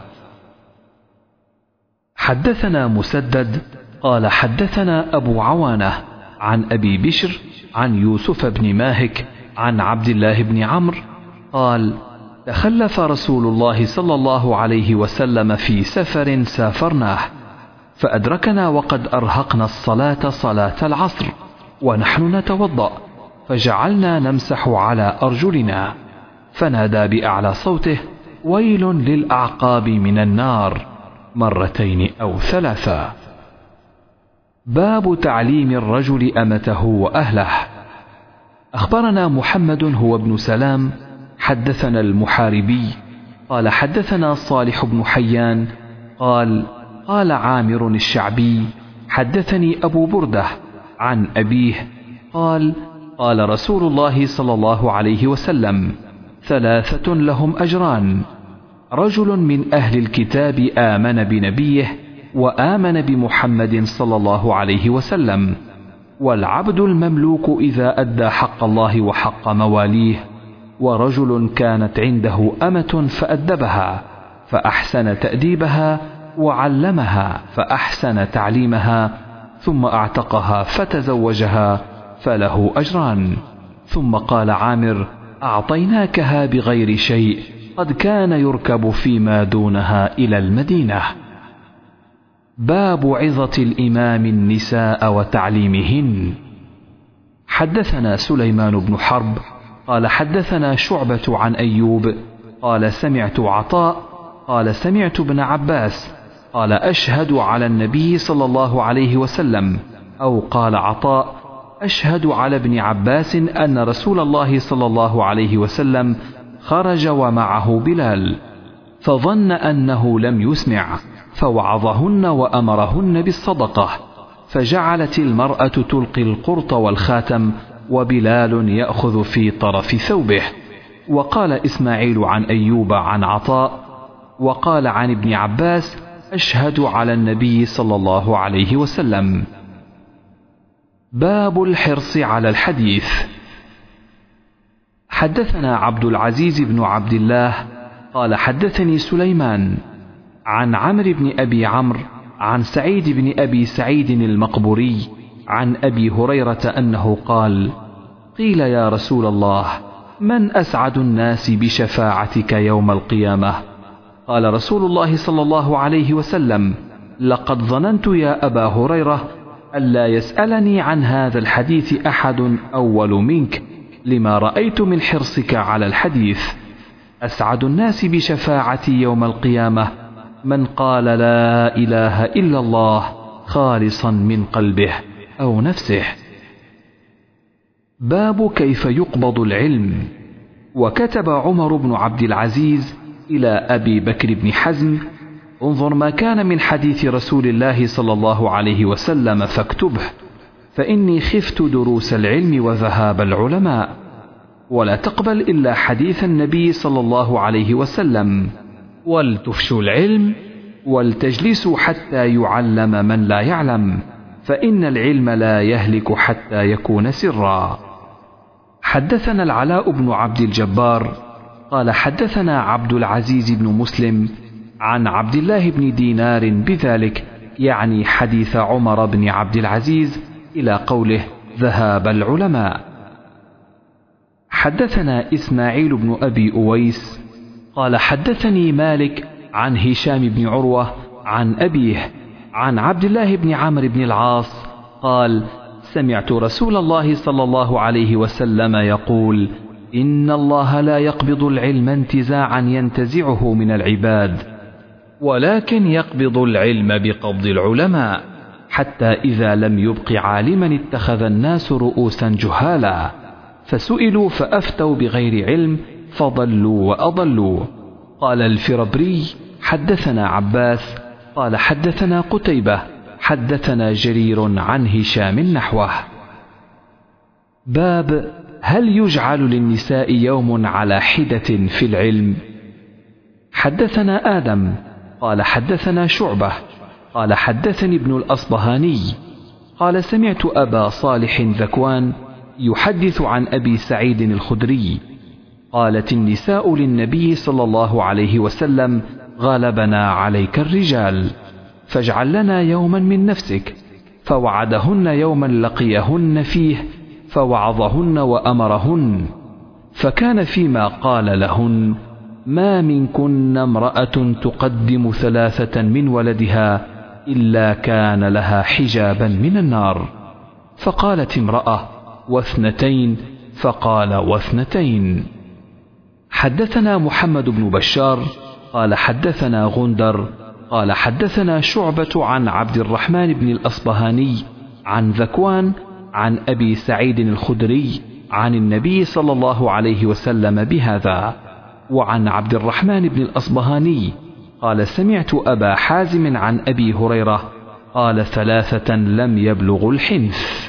حدثنا مسدد قال حدثنا أبو عوانة عن أبي بشر عن يوسف بن ماهك عن عبد الله بن عمرو قال تخلف رسول الله صلى الله عليه وسلم في سفر سافرناه، فأدركنا وقد أرهقنا الصلاة صلاة العصر ونحن نتوضأ، فجعلنا نمسح على أرجلنا، فنادى بأعلى صوته ويل للأعقاب من النار مرتين أو ثلاثا. باب تعليم الرجل أمته وأهله. أخبرنا محمد هو ابن سلام حدثنا المحاربي قال حدثنا صالح بن حيان قال قال عامر الشعبي حدثني أبو بردة عن أبيه قال قال رسول الله صلى الله عليه وسلم ثلاثة لهم أجران: رجل من أهل الكتاب آمن بنبيه وآمن بمحمد صلى الله عليه وسلم، والعبد المملوك إذا أدى حق الله وحق مواليه، ورجل كانت عنده أمة فأدبها فأحسن تأديبها وعلمها فأحسن تعليمها ثم أعتقها فتزوجها فله أجران. ثم قال عامر: أعطيناكها بغير شيء، قد كان يركب فيما دونها إلى المدينة. باب عظة الإمام النساء وتعليمهن. حدثنا سليمان بن حرب قال حدثنا شعبة عن أيوب قال سمعت عطاء قال سمعت ابن عباس قال أشهد على النبي صلى الله عليه وسلم، أو قال عطاء أشهد على ابن عباس أن رسول الله صلى الله عليه وسلم خرج ومعه بلال، فظن أنه لم يسمع فوعظهن وأمرهن بالصدقة، فجعلت المرأة تلقي القرط والخاتم وبلال يأخذ في طرف ثوبه. وقال إسماعيل عن أيوب عن عطاء وقال عن ابن عباس أشهد على النبي صلى الله عليه وسلم. باب الحرص على الحديث. حدثنا عبد العزيز بن عبد الله قال حدثني سليمان عن عمرو بن أبي عمرو عن سعيد بن أبي سعيد المقبوري عن أبي هريرة أنه قال: قيل يا رسول الله، من أسعد الناس بشفاعتك يوم القيامة؟ قال رسول الله صلى الله عليه وسلم: لقد ظننت يا أبا هريرة ألا يسألني عن هذا الحديث أحد أول منك، لما رأيت من حرصك على الحديث. أسعد الناس بشفاعتي يوم القيامة من قال لا إله إلا الله خالصا من قلبه أو نفسه. باب كيف يقبض العلم. وكتب عمر بن عبد العزيز إلى أبي بكر بن حزم: انظر ما كان من حديث رسول الله صلى الله عليه وسلم فاكتبه، فإني خفت دروس العلم وذهاب العلماء، ولا تقبل إلا حديث النبي صلى الله عليه وسلم، ولتفشوا العلم ولتجلسوا حتى يعلم من لا يعلم، فإن العلم لا يهلك حتى يكون سرا. حدثنا العلاء بن عبد الجبار قال حدثنا عبد العزيز بن مسلم عن عبد الله بن دينار بذلك، يعني حديث عمر بن عبد العزيز، إلى قوله ذهاب العلماء. حدثنا إسماعيل بن أبي أويس قال حدثني مالك عن هشام بن عروة عن أبيه عن عبد الله بن عمرو بن العاص قال سمعت رسول الله صلى الله عليه وسلم يقول إن الله لا يقبض العلم انتزاعا ينتزعه من العباد، ولكن يقبض العلم بقبض العلماء، حتى إذا لم يبق عالما اتخذ الناس رؤوسا جهالا، فسئلوا فأفتوا بغير علم فضلوا وأضلوا. قال الفربري حدثنا عباس قال حدثنا قتيبة حدثنا جرير عن هشام نحوه. باب هل يجعل للنساء يوم على حدة في العلم؟ حدثنا آدم قال حدثنا شعبة قال حدثني ابن الأصبهاني قال سمعت أبا صالح ذكوان يحدث عن أبي سعيد الخدري قالت النساء للنبي صلى الله عليه وسلم غلبنا عليك الرجال فاجعل لنا يوما من نفسك، فوعدهن يوما لقيهن فيه فوعظهن وأمرهن، فكان فيما قال لهن ما منكن امرأة تقدم ثلاثة من ولدها إلا كان لها حجابا من النار. فقالت امرأة واثنتين، فقال واثنتين. حدثنا محمد بن بشار قال حدثنا غندر قال حدثنا شعبة عن عبد الرحمن بن الأصبهاني عن ذكوان عن أبي سعيد الخدري عن النبي صلى الله عليه وسلم بهذا. وعن عبد الرحمن بن الأصبهاني قال سمعت أبا حازم عن أبي هريرة قال ثلاثة لم يبلغوا الحنث.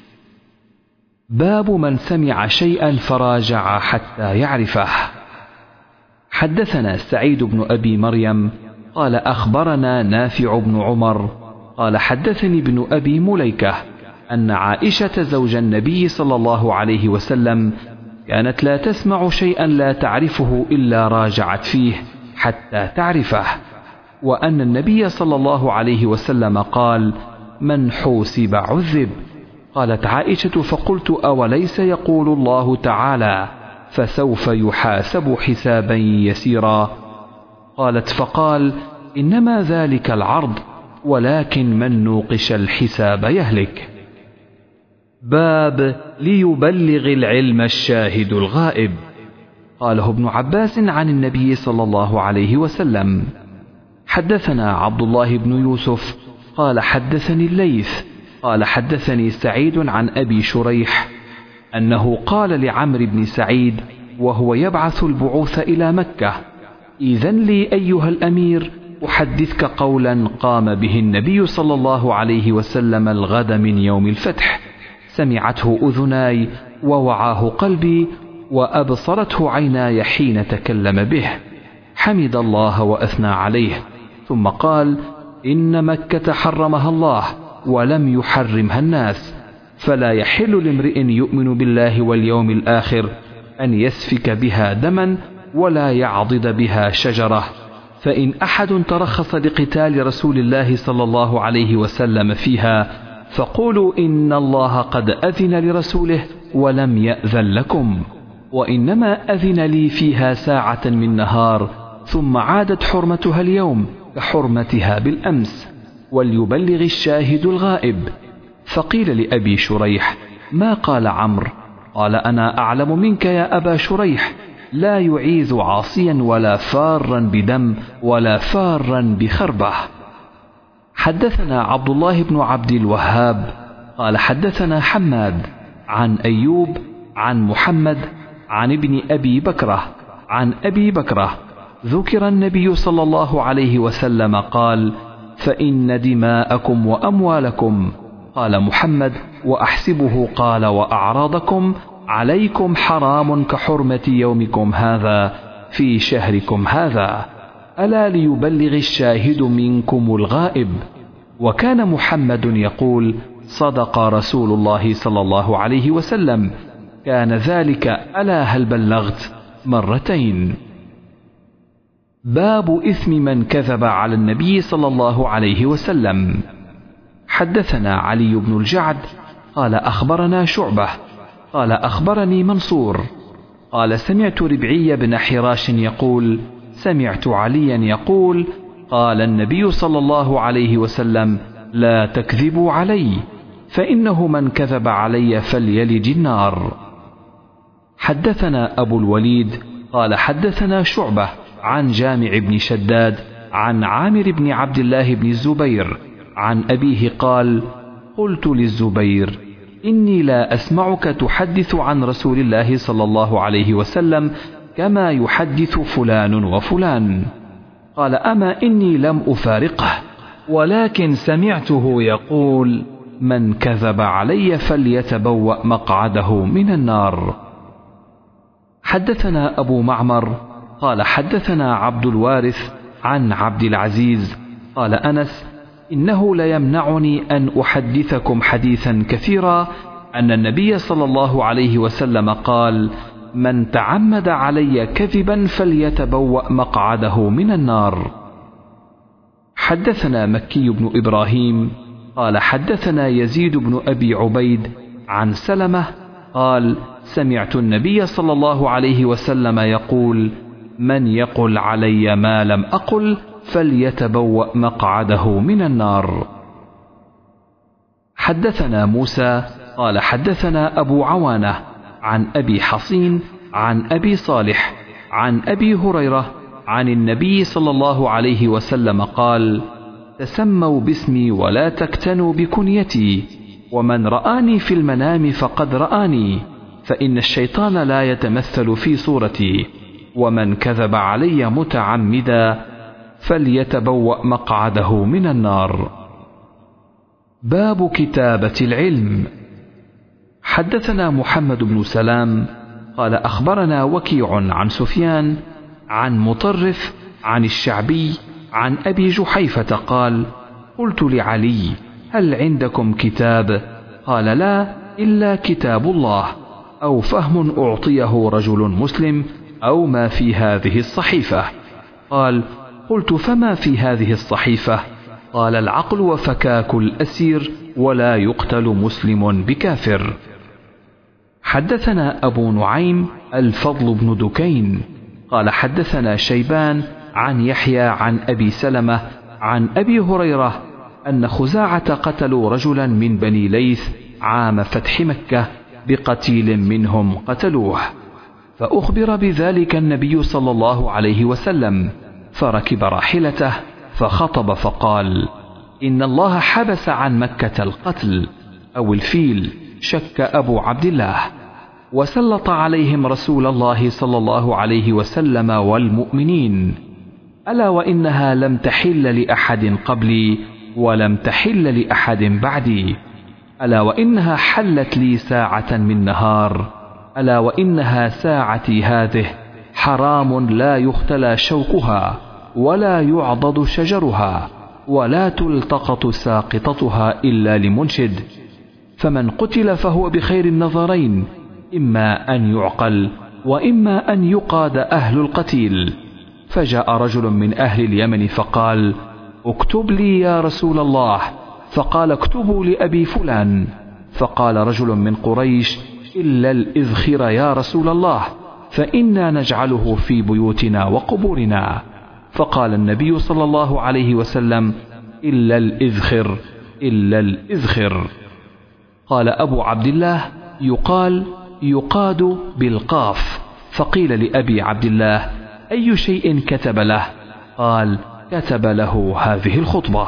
باب من سمع شيئا فراجع حتى يعرفه. حدثنا سعيد بن أبي مريم قال أخبرنا نافع بن عمر قال حدثني ابن أبي مليكة أن عائشة زوج النبي صلى الله عليه وسلم كانت لا تسمع شيئا لا تعرفه إلا راجعت فيه حتى تعرفه، وأن النبي صلى الله عليه وسلم قال من حوسب عذب. قالت عائشة فقلت أوليس يقول الله تعالى فسوف يحاسب حسابا يسيرا؟ قالت فقال إنما ذلك العرض، ولكن من نوقش الحساب يهلك. باب ليبلغ العلم الشاهد الغائب. قاله ابن عباس عن النبي صلى الله عليه وسلم. حدثنا عبد الله بن يوسف قال حدثني الليث قال حدثني سعيد عن أبي شريح أنه قال لعمرو بن سعيد وهو يبعث البعوث إلى مكة إذن لي أيها الأمير أحدثك قولا قام به النبي صلى الله عليه وسلم الغد من يوم الفتح، سمعته أذناي ووعاه قلبي وأبصرته عيناي حين تكلم به، حمد الله وأثنى عليه، ثم قال إن مكة حرمها الله ولم يحرمها الناس، فلا يحل لامرئ يؤمن بالله واليوم الآخر أن يسفك بها دما ولا يعضد بها شجرة، فإن أحد ترخص لقتال رسول الله صلى الله عليه وسلم فيها فقولوا إن الله قد أذن لرسوله ولم يأذن لكم، وإنما أذن لي فيها ساعة من نهار ثم عادت حرمتها اليوم كحرمتها بالأمس، وليبلغ الشاهد الغائب. فقيل لأبي شريح ما قال عمرو؟ قال أنا أعلم منك يا أبا شريح، لا يعيذ عاصيا ولا فارا بدم ولا فارا بخربة. حدثنا عبد الله بن عبد الوهاب قال حدثنا حماد عن أيوب عن محمد عن ابن أبي بكرة عن أبي بكرة ذكر النبي صلى الله عليه وسلم قال فإن دماءكم وأموالكم، قال محمد وأحسبه قال وأعراضكم عليكم حرام كحرمة يومكم هذا في شهركم هذا، ألا ليبلغ الشاهد منكم الغائب. وكان محمد يقول صدق رسول الله صلى الله عليه وسلم، كان ذلك ألا هل بلغت مرتين. باب إثم من كذب على النبي صلى الله عليه وسلم. حدثنا علي بن الجعد قال أخبرنا شعبة قال أخبرني منصور قال سمعت ربعي بن حراش يقول سمعت عليا يقول قال النبي صلى الله عليه وسلم لا تكذبوا علي فإنه من كذب علي فليلج النار. حدثنا أبو الوليد قال حدثنا شعبة عن جامع بن شداد عن عامر بن عبد الله بن الزبير عن أبيه قال قلت للزبير إني لا أسمعك تحدث عن رسول الله صلى الله عليه وسلم كما يحدث فلان وفلان. قال أما إني لم أفارقه ولكن سمعته يقول من كذب علي فليتبوأ مقعده من النار. حدثنا أبو معمر قال حدثنا عبد الوارث عن عبد العزيز قال أنس إنه ليمنعني أن أحدثكم حديثا كثيرا أن النبي صلى الله عليه وسلم قال من تعمد علي كذبا فليتبوأ مقعده من النار. حدثنا مكي بن إبراهيم قال حدثنا يزيد بن أبي عبيد عن سلمة قال سمعت النبي صلى الله عليه وسلم يقول من يقل علي ما لم أقل فليتبوأ مقعده من النار. حدثنا موسى قال حدثنا أبو عوانة عن أبي حصين عن أبي صالح عن أبي هريرة عن النبي صلى الله عليه وسلم قال تسموا باسمي ولا تكتنوا بكنيتي ومن رآني في المنام فقد رآني فإن الشيطان لا يتمثل في صورتي ومن كذب علي متعمدا فليتبوأ مقعده من النار. باب كتابة العلم. حدثنا محمد بن سلام قال أخبرنا وكيع عن سفيان عن مطرف عن الشعبي عن أبي جحيفة قال قلت لعلي هل عندكم كتاب؟ قال لا إلا كتاب الله أو فهم أعطيه رجل مسلم أو ما في هذه الصحيفة. قال قلت فما في هذه الصحيفة؟ قال العقل وفكاك الأسير ولا يقتل مسلم بكافر. حدثنا أبو نعيم الفضل بن دكين قال حدثنا شيبان عن يحيى عن أبي سلمة عن أبي هريرة أن خزاعة قتلوا رجلا من بني ليث عام فتح مكة بقتيل منهم قتلوه، فأخبر بذلك النبي صلى الله عليه وسلم فركب راحلته فخطب فقال إن الله حبس عن مكة القتل أو الفيل شك أبو عبد الله وسلط عليهم رسول الله صلى الله عليه وسلم والمؤمنين، ألا وإنها لم تحل لأحد قبلي ولم تحل لأحد بعدي، ألا وإنها حلت لي ساعة من نهار، ألا وإنها ساعتي هذه حرام لا يختلى شوكها ولا يعضد شجرها ولا تلتقط ساقطتها إلا لمنشد، فمن قتل فهو بخير النظرين إما أن يعقل وإما أن يقاد أهل القتيل. فجاء رجل من أهل اليمن فقال اكتب لي يا رسول الله، فقال اكتبوا لأبي فلان، فقال رجل من قريش إلا الإذخر يا رسول الله فإنا نجعله في بيوتنا وقبورنا، فقال النبي صلى الله عليه وسلم إلا الإذخر إلا الإذخر. قال أبو عبد الله يقال يقاد بالقاف، فقيل لأبي عبد الله أي شيء كتب له؟ قال كتب له هذه الخطبة.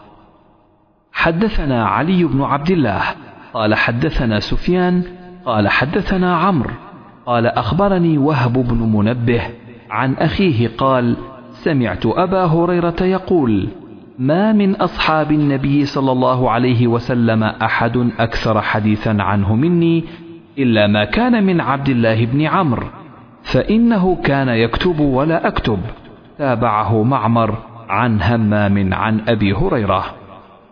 حدثنا علي بن عبد الله قال حدثنا سفيان قال حدثنا عمرو قال أخبرني وهب بن منبه عن أخيه قال سمعت أبا هريرة يقول ما من أصحاب النبي صلى الله عليه وسلم أحد أكثر حديثا عنه مني إلا ما كان من عبد الله بن عمرو، فإنه كان يكتب ولا أكتب. تابعه معمر عن همام عن أبي هريرة.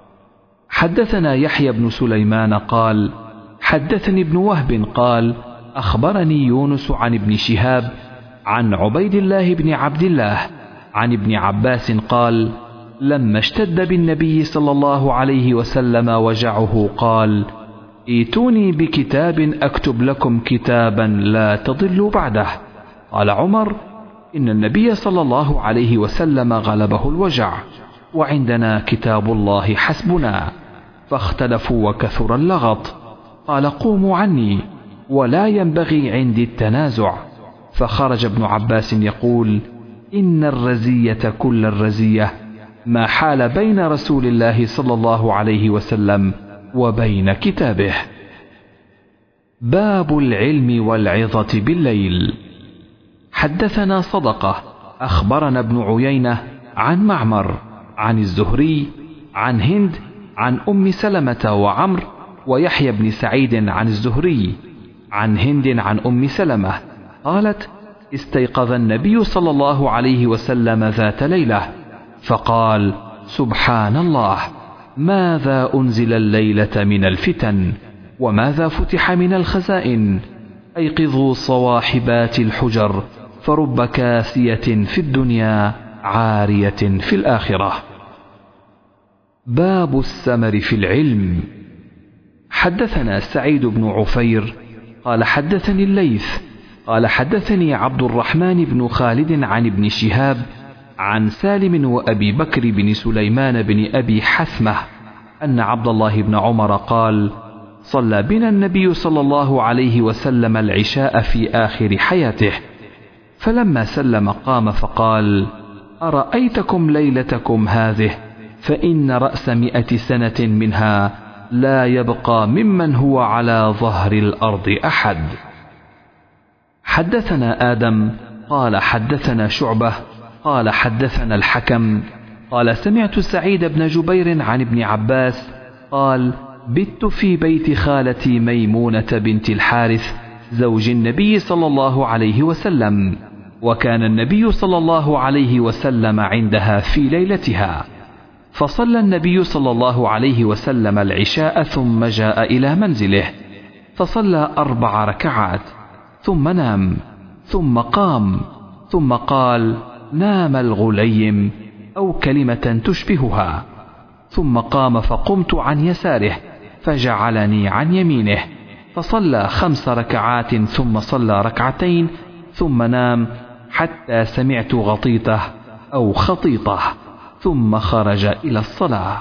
حدثنا يحيى بن سليمان قال حدثني ابن وهب قال أخبرني يونس عن ابن شهاب عن عبيد الله بن عبد الله عن ابن عباس قال: لما اشتد بالنبي صلى الله عليه وسلم وجعه قال: ائتوني بكتاب أكتب لكم كتابا لا تضلوا بعده. قال عمر: إن النبي صلى الله عليه وسلم غلبه الوجع، وعندنا كتاب الله حسبنا. فاختلفوا وكثر اللغط. قال: قوموا عني، ولا ينبغي عندي التنازع. فخرج ابن عباس يقول: إن الرزية كل الرزية ما حال بين رسول الله صلى الله عليه وسلم وبين كتابه. باب العلم والعظة بالليل. حدثنا صدقة أخبرنا ابن عيينة عن معمر عن الزهري عن هند عن أم سلمة وعمر ويحيى بن سعيد عن الزهري عن هند عن أم سلمة قالت: استيقظ النبي صلى الله عليه وسلم ذات ليلة فقال: سبحان الله، ماذا أنزل الليلة من الفتن، وماذا فتح من الخزائن؟ أيقظوا صواحبات الحجر، فرب كاسية في الدنيا عارية في الآخرة. باب السمر في العلم. حدثنا سعيد بن عفير قال حدثني الليث قال حدثني عبد الرحمن بن خالد عن ابن شهاب عن سالم وأبي بكر بن سليمان بن أبي حثمة أن عبد الله بن عمر قال: صلى بنا النبي صلى الله عليه وسلم العشاء في آخر حياته، فلما سلم قام فقال: أرأيتكم ليلتكم هذه، فإن رأس مئة سنة منها لا يبقى ممن هو على ظهر الأرض أحد. حدثنا آدم قال حدثنا شعبة قال حدثنا الحكم قال: سمعت سعيد بن جبير عن ابن عباس قال: بت في بيت خالتي ميمونة بنت الحارث زوج النبي صلى الله عليه وسلم، وكان النبي صلى الله عليه وسلم عندها في ليلتها، فصلى النبي صلى الله عليه وسلم العشاء ثم جاء إلى منزله فصلى أربع ركعات ثم نام، ثم قام ثم قال: نام الغليم، أو كلمة تشبهها، ثم قام فقمت عن يساره فجعلني عن يمينه، فصلى خمس ركعات ثم صلى ركعتين ثم نام حتى سمعت غطيته أو خطيطه، ثم خرج إلى الصلاة.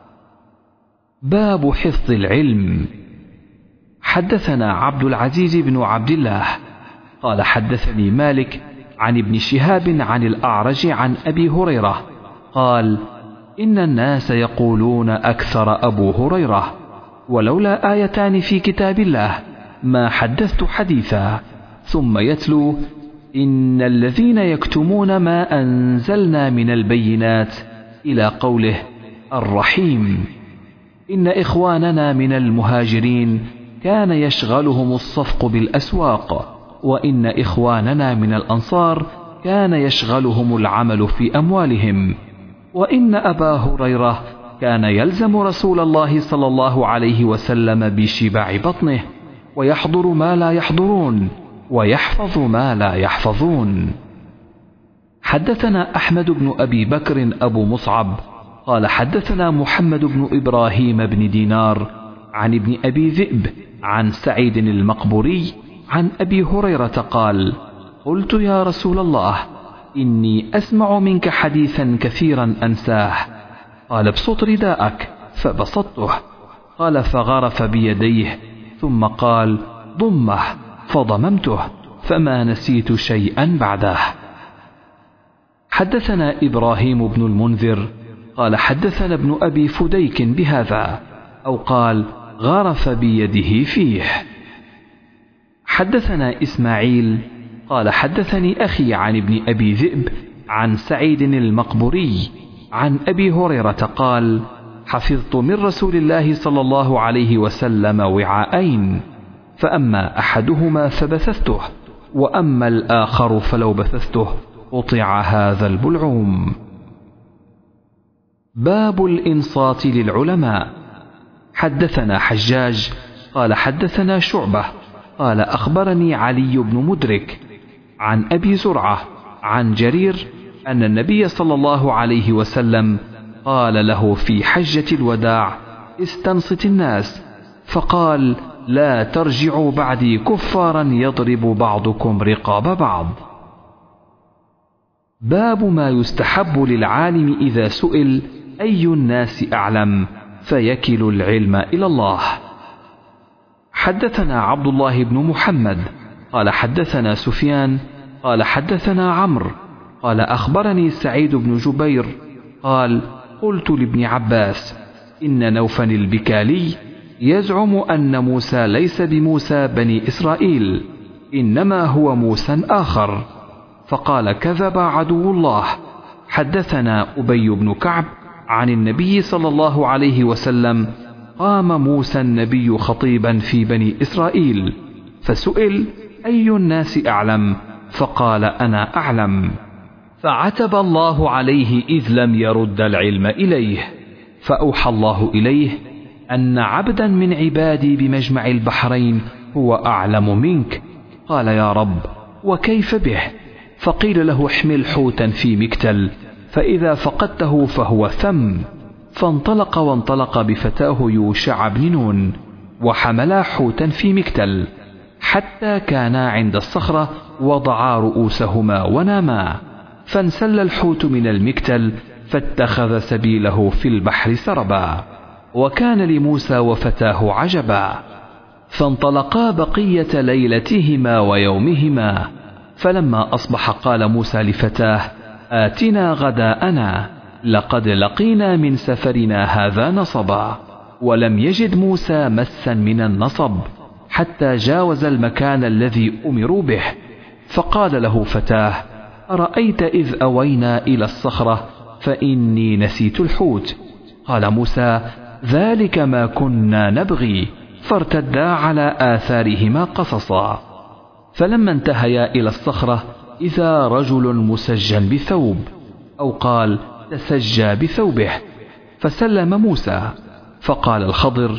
باب حفظ العلم. حدثنا عبد العزيز بن عبد الله قال حدثني مالك عن ابن شهاب عن الأعرج عن أبي هريرة قال: إن الناس يقولون أكثر أبو هريرة، ولولا آيتان في كتاب الله ما حدثت حديثا، ثم يتلو: إن الذين يكتمون ما أنزلنا من البينات إلى قوله الرحيم. إن إخواننا من المهاجرين كان يشغلهم الصفق بالأسواق، وإن إخواننا من الأنصار كان يشغلهم العمل في أموالهم، وإن أبا هريرة كان يلزم رسول الله صلى الله عليه وسلم بشبع بطنه، ويحضر ما لا يحضرون، ويحفظ ما لا يحفظون. حدثنا أحمد بن أبي بكر أبو مصعب قال حدثنا محمد بن إبراهيم بن دينار عن ابن أبي ذئب عن سعيد المقبوري عن أبي هريرة قال: قلت يا رسول الله، إني أسمع منك حديثا كثيرا أنساه. قال: ابسط رداءك، فبسطته. قال: فغرف بيديه ثم قال: ضمه، فضممته، فما نسيت شيئا بعده. حدثنا إبراهيم بن المنذر قال حدثنا ابن أبي فديك بهذا، أو قال: غرف بيده فيه. حدثنا إسماعيل قال حدثني أخي عن ابن أبي ذئب عن سعيد المقبوري عن أبي هريرة قال: حفظت من رسول الله صلى الله عليه وسلم وعاءين، فأما أحدهما فبثثته، وأما الآخر فلو بثثته قطع هذا البلعوم. باب الإنصات للعلماء. حدثنا حجاج قال حدثنا شعبة قال أخبرني علي بن مدرك عن أبي زرعة عن جرير أن النبي صلى الله عليه وسلم قال له في حجة الوداع: استنصت الناس، فقال: لا ترجعوا بعدي كفارا يضرب بعضكم رقاب بعض. باب ما يستحب للعالم إذا سئل أي الناس أعلم فيكل العلم إلى الله. حدثنا عبد الله بن محمد قال حدثنا سفيان قال حدثنا عمرو قال أخبرني سعيد بن جبير قال: قلت لابن عباس: إن نوفا البكالي يزعم أن موسى ليس بموسى بني إسرائيل، إنما هو موسى آخر. فقال: كذب عدو الله. حدثنا أبي بن كعب عن النبي صلى الله عليه وسلم: قام موسى النبي خطيبا في بني إسرائيل، فسئل: أي الناس أعلم؟ فقال: أنا أعلم. فعتب الله عليه إذ لم يرد العلم إليه، فأوحى الله إليه أن عبدا من عبادي بمجمع البحرين هو أعلم منك. قال: يا رب، وكيف به؟ فقيل له: احمل حوتا في مكتل، فإذا فقدته فهو ثم. فانطلق وانطلق بفتاه يوشع بن نون وحملا حوتا في مكتل حتى كانا عند الصخرة وضعا رؤوسهما وناما، فانسل الحوت من المكتل فاتخذ سبيله في البحر سربا. وكان لموسى وفتاه عجبا، فانطلقا بقية ليلتهما ويومهما. فلما أصبح قال موسى لفتاه: آتنا غداءنا، لقد لقينا من سفرنا هذا نصبا. ولم يجد موسى مسا من النصب حتى جاوز المكان الذي أمروا به. فقال له فتاه: أرأيت إذ أوينا إلى الصخرة فإني نسيت الحوت؟ قال موسى: ذلك ما كنا نبغي. فارتدا على آثارهما قصصا. فلما انتهيا إلى الصخرة إذا رجل مسجى بثوب، أو قال تسجى بثوبه، فسلم موسى. فقال الخضر: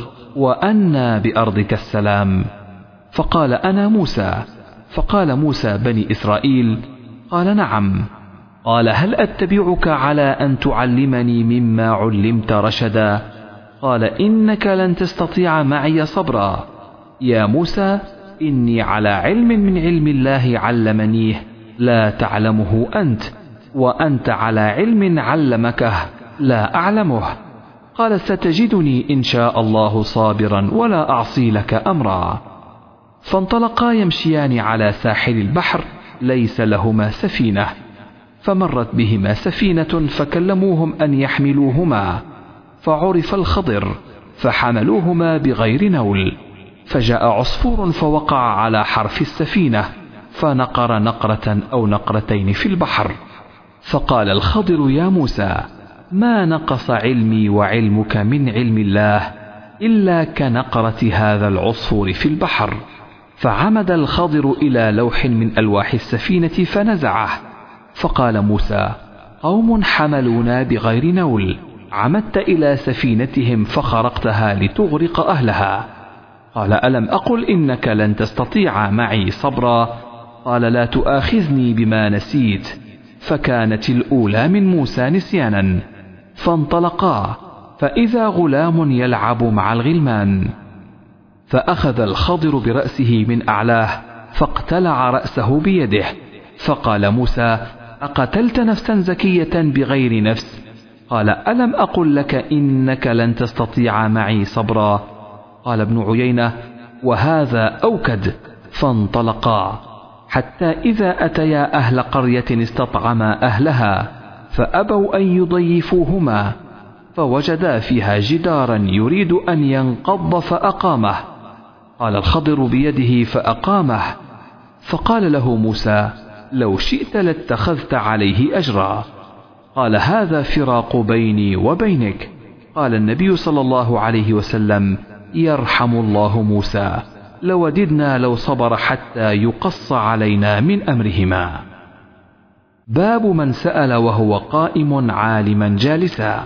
وأنى بأرضك السلام؟ فقال: أنا موسى. فقال موسى: بني إسرائيل؟ قال: نعم. قال: هل أتبعك على أن تعلمني مما علمت رشدا؟ قال: إنك لن تستطيع معي صبرا. يا موسى، إني على علم من علم الله علمنيه لا تعلمه أنت، وأنت على علم علمكه لا أعلمه. قال: ستجدني إن شاء الله صابرا ولا أعصي لك أمرا. فانطلقا يمشيان على ساحل البحر ليس لهما سفينة، فمرت بهما سفينة فكلموهم أن يحملوهما، فعرف الخضر فحملوهما بغير نول. فجاء عصفور فوقع على حرف السفينة فنقر نقرة أو نقرتين في البحر. فقال الخضر: يا موسى، ما نقص علمي وعلمك من علم الله إلا كنقرة هذا العصفور في البحر. فعمد الخضر إلى لوح من ألواح السفينة فنزعه. فقال موسى: قوم حملونا بغير نول، عمدت إلى سفينتهم فخرقتها لتغرق أهلها. قال: ألم أقل إنك لن تستطيع معي صبرا؟ قال: لا تؤاخذني بما نسيت. فكانت الأولى من موسى نسيانا. فانطلقا فإذا غلام يلعب مع الغلمان، فأخذ الخضر برأسه من أعلاه فاقتلع رأسه بيده. فقال موسى: أقتلت نفسا زكية بغير نفس؟ قال: ألم أقل لك إنك لن تستطيع معي صبرا؟ قال ابن عيينة: وهذا أوكد. فانطلقا حتى إذا أتيا أهل قرية استطعما أهلها فأبوا أن يضيفوهما، فوجدا فيها جدارا يريد أن ينقض فأقامه. قال الخضر بيده فأقامه. فقال له موسى: لو شئت لاتخذت عليه أجرا. قال: هذا فراق بيني وبينك. قال النبي صلى الله عليه وسلم: يرحم الله موسى، لوددنا لو صبر حتى يقص علينا من أمرهما. باب من سأل وهو قائم عالما جالسا.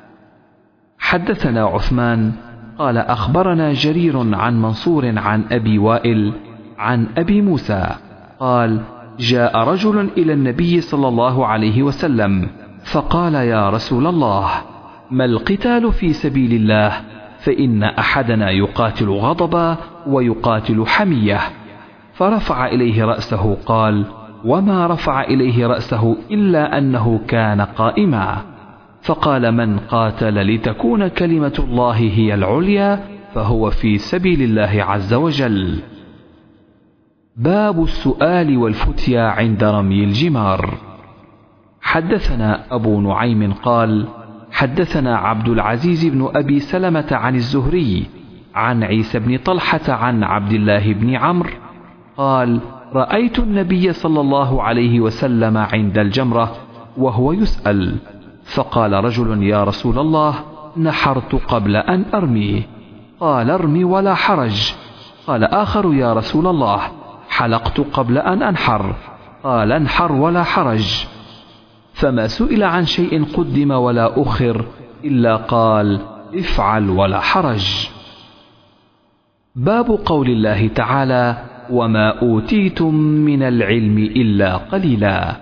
حدثنا عثمان قال أخبرنا جرير عن منصور عن أبي وائل عن أبي موسى قال: جاء رجل إلى النبي صلى الله عليه وسلم فقال: يا رسول الله، ما القتال في سبيل الله؟ فإن أحدنا يقاتل غضبا ويقاتل حمية. فرفع إليه رأسه قال: وما رفع إليه رأسه إلا أنه كان قائما. فقال: من قاتل لتكون كلمة الله هي العليا فهو في سبيل الله عز وجل. باب السؤال والفتيا عند رمي الجمار. حدثنا أبو نعيم قال: حدثنا عبد العزيز بن أبي سلمة عن الزهري عن عيسى بن طلحة عن عبد الله بن عمرو قال: رأيت النبي صلى الله عليه وسلم عند الجمرة وهو يسأل، فقال رجل: يا رسول الله، نحرت قبل أن أرمي. قال: ارمي ولا حرج. قال آخر: يا رسول الله، حلقت قبل أن أنحر. قال: انحر ولا حرج. فما سئل عن شيء قدم ولا أخر إلا قال: افعل ولا حرج. باب قول الله تعالى: وما أوتيتم من العلم إلا قليلا.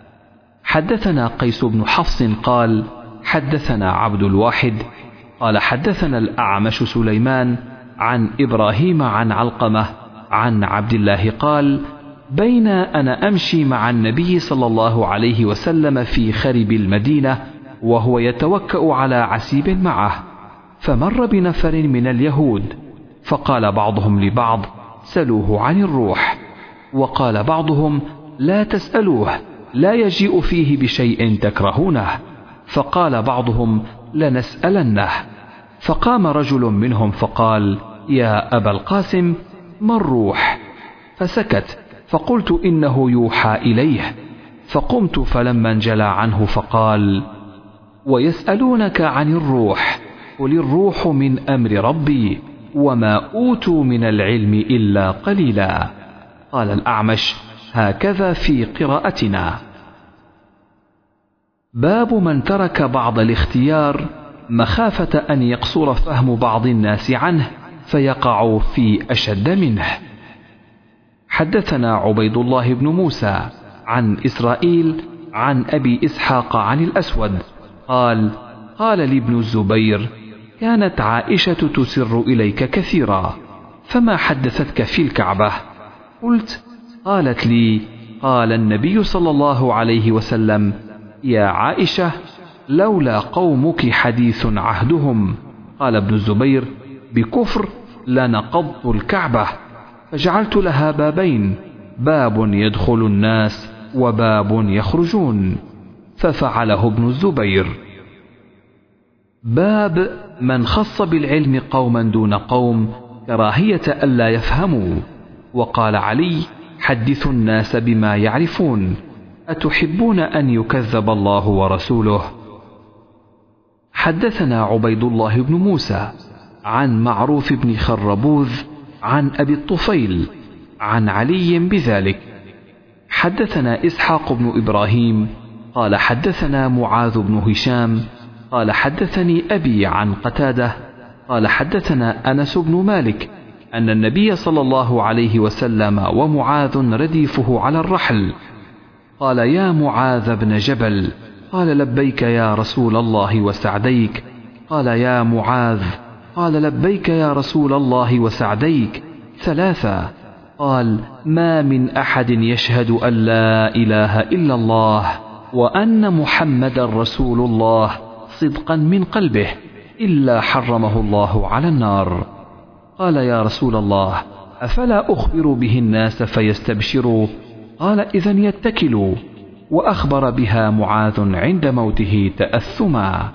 حدثنا قيس بن حفص قال: حدثنا عبد الواحد قال: حدثنا الأعمش سليمان عن إبراهيم عن علقمة عن عبد الله قال: بين أنا أمشي مع النبي صلى الله عليه وسلم في خرب المدينة وهو يتوكأ على عسيب معه، فمر بنفر من اليهود، فقال بعضهم لبعض: سلوه عن الروح. وقال بعضهم: لا تسألوه، لا يجيء فيه بشيء تكرهونه. فقال بعضهم: لنسألنه. فقام رجل منهم فقال: يا أبا القاسم، ما الروح؟ فسكت، فقلت: إنه يوحى إليه. فقمت فلما انجلى عنه فقال: ويسألونك عن الروح، قل الروح من أمر ربي، وما أوتوا من العلم إلا قليلا. قال الأعمش: هكذا في قراءتنا. باب من ترك بعض الاختيار مخافة أن يقصر فهم بعض الناس عنه فيقع في أشد منه. حدثنا عبيد الله بن موسى عن إسرائيل عن أبي إسحاق عن الأسود قال: قال لي ابن الزبير: كانت عائشة تسر إليك كثيرا، فما حدثتك في الكعبة؟ قلت: قالت لي: قال النبي صلى الله عليه وسلم: يا عائشة، لولا قومك حديث عهدهم. قال ابن الزبير: بكفر لنقضت الكعبة. فجعلت لها بابين، باب يدخل الناس وباب يخرجون، ففعله ابن الزبير. باب من خص بالعلم قوما دون قوم كراهية ألا يفهموا. وقال علي: حدثوا الناس بما يعرفون، أتحبون أن يكذب الله ورسوله؟ حدثنا عبيد الله بن موسى عن معروف بن خربوذ عن أبي الطفيل عن علي بذلك. حدثنا إسحاق بن إبراهيم قال: حدثنا معاذ بن هشام قال: حدثني أبي عن قتادة قال: حدثنا أنس بن مالك أن النبي صلى الله عليه وسلم ومعاذ رديفه على الرحل، قال: يا معاذ بن جبل. قال: لبيك يا رسول الله وسعديك. قال: يا معاذ. قال: لبيك يا رسول الله وسعديك. ثلاثة. قال: ما من أحد يشهد أن لا إله إلا الله وأن محمد رسول الله صدقا من قلبه إلا حرمه الله على النار. قال: يا رسول الله، أفلا أخبر به الناس فيستبشروا؟ قال: إذن يتكلوا. وأخبر بها معاذ عند موته تأثما.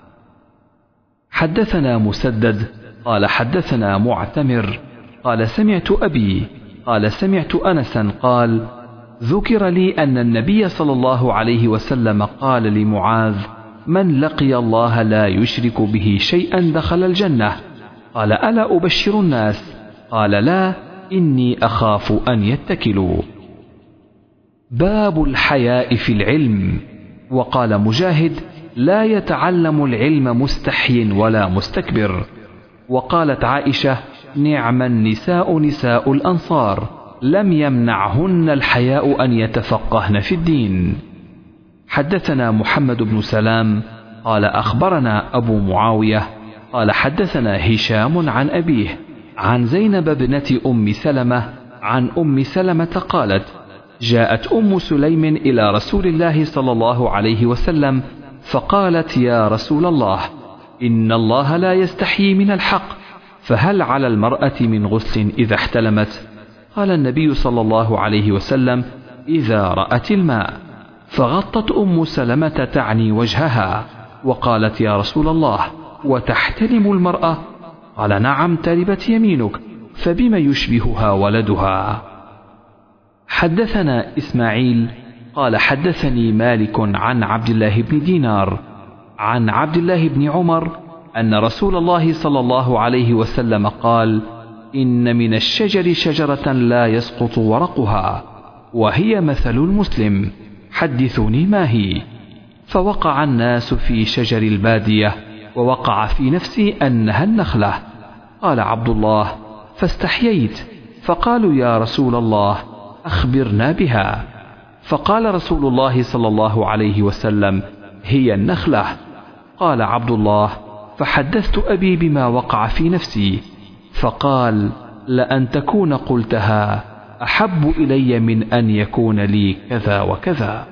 حدثنا مسدد قال: حدثنا معتمر قال: سمعت أبي قال: سمعت أنسا قال: ذكر لي أن النبي صلى الله عليه وسلم قال لمعاذ: من لقي الله لا يشرك به شيئا دخل الجنة. قال: ألا أبشر الناس؟ قال: لا، إني أخاف أن يتكلوا. باب الحياء في العلم. وقال مجاهد: لا يتعلم العلم مستحي ولا مستكبر. وقالت عائشة: نعم النساء نساء الأنصار، لم يمنعهن الحياء أن يتفقهن في الدين. حدثنا محمد بن سلام قال أخبرنا أبو معاوية قال حدثنا هشام عن أبيه عن زينب بنت أم سلمة عن أم سلمة قالت: جاءت أم سليم إلى رسول الله صلى الله عليه وسلم فقالت: يا رسول الله، إن الله لا يستحيي من الحق، فهل على المرأة من غسل إذا احتلمت؟ قال النبي صلى الله عليه وسلم: إذا رأت الماء. فغطت أم سلمة تعني وجهها وقالت: يا رسول الله، وتحتلم المرأة؟ قال: نعم، تربت يمينك، فبما يشبهها ولدها. حدثنا إسماعيل قال حدثني مالك عن عبد الله بن دينار عن عبد الله بن عمر أن رسول الله صلى الله عليه وسلم قال: إن من الشجر شجرة لا يسقط ورقها، وهي مثل المسلم، حدثوني ما هي. فوقع الناس في شجر البادية، ووقع في نفسي أنها النخلة. قال عبد الله: فاستحييت، فقالوا: يا رسول الله، أخبرنا بها. فقال رسول الله صلى الله عليه وسلم: هي النخلة. قال عبد الله: فحدثت أبي بما وقع في نفسي، فقال: لأن تكون قلتها أحب إلي من أن يكون لي كذا وكذا.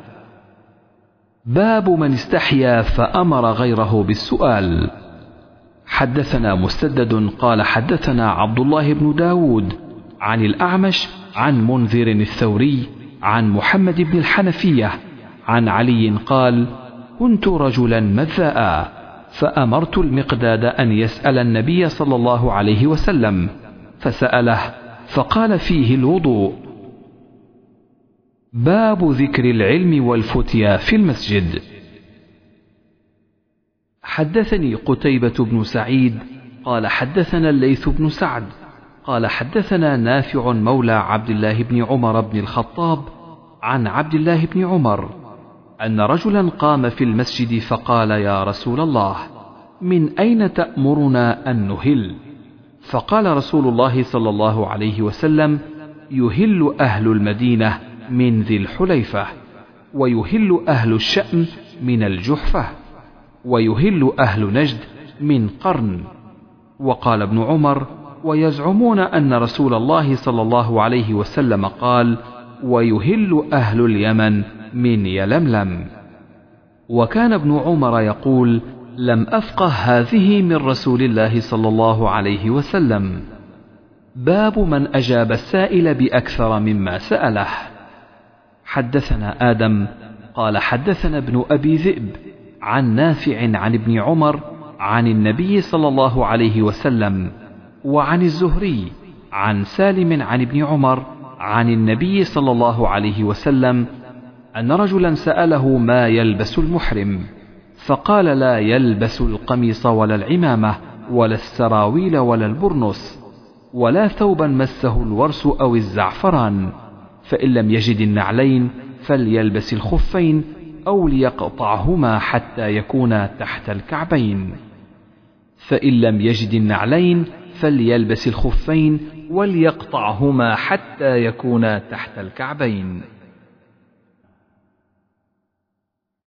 باب من استحيا فأمر غيره بالسؤال. حدثنا مسدد قال حدثنا عبد الله بن داود عن الأعمش عن منذر الثوري عن محمد بن الحنفية عن علي قال: كنت رجلا مذاء، فأمرت المقداد أن يسأل النبي صلى الله عليه وسلم، فسأله فقال فيه الوضوء. باب ذكر العلم والفتيا في المسجد. حدثني قتيبة بن سعيد قال حدثنا الليث بن سعد قال حدثنا نافع مولى عبد الله بن عمر بن الخطاب عن عبد الله بن عمر أن رجلا قام في المسجد فقال: يا رسول الله، من أين تأمرنا أن نهل؟ فقال رسول الله صلى الله عليه وسلم: يهل أهل المدينة من ذي الحليفة، ويهل أهل الشأم من الجحفة، ويهل أهل نجد من قرن. وقال ابن عمر: ويزعمون أن رسول الله صلى الله عليه وسلم قال: ويهل أهل اليمن من يلملم. وكان ابن عمر يقول: لم أفقه هذه من رسول الله صلى الله عليه وسلم. باب من أجاب السائل بأكثر مما سأله. حدثنا آدم قال حدثنا ابن أبي ذئب عن نافع عن ابن عمر عن النبي صلى الله عليه وسلم، وعن الزهري عن سالم عن ابن عمر عن النبي صلى الله عليه وسلم أن رجلا سأله ما يلبس المحرم، فقال: لا يلبس القميص ولا العمامة ولا السراويل ولا البرنس، ولا ثوبا مسه الورس أو الزعفران، فإن لم يجد النعلين فليلبس الخفين أو ليقطعهما حتى يكونا تحت الكعبين، فإن لم يجد النعلين فليلبس الخفين وليقطعهما حتى يكونا تحت الكعبين.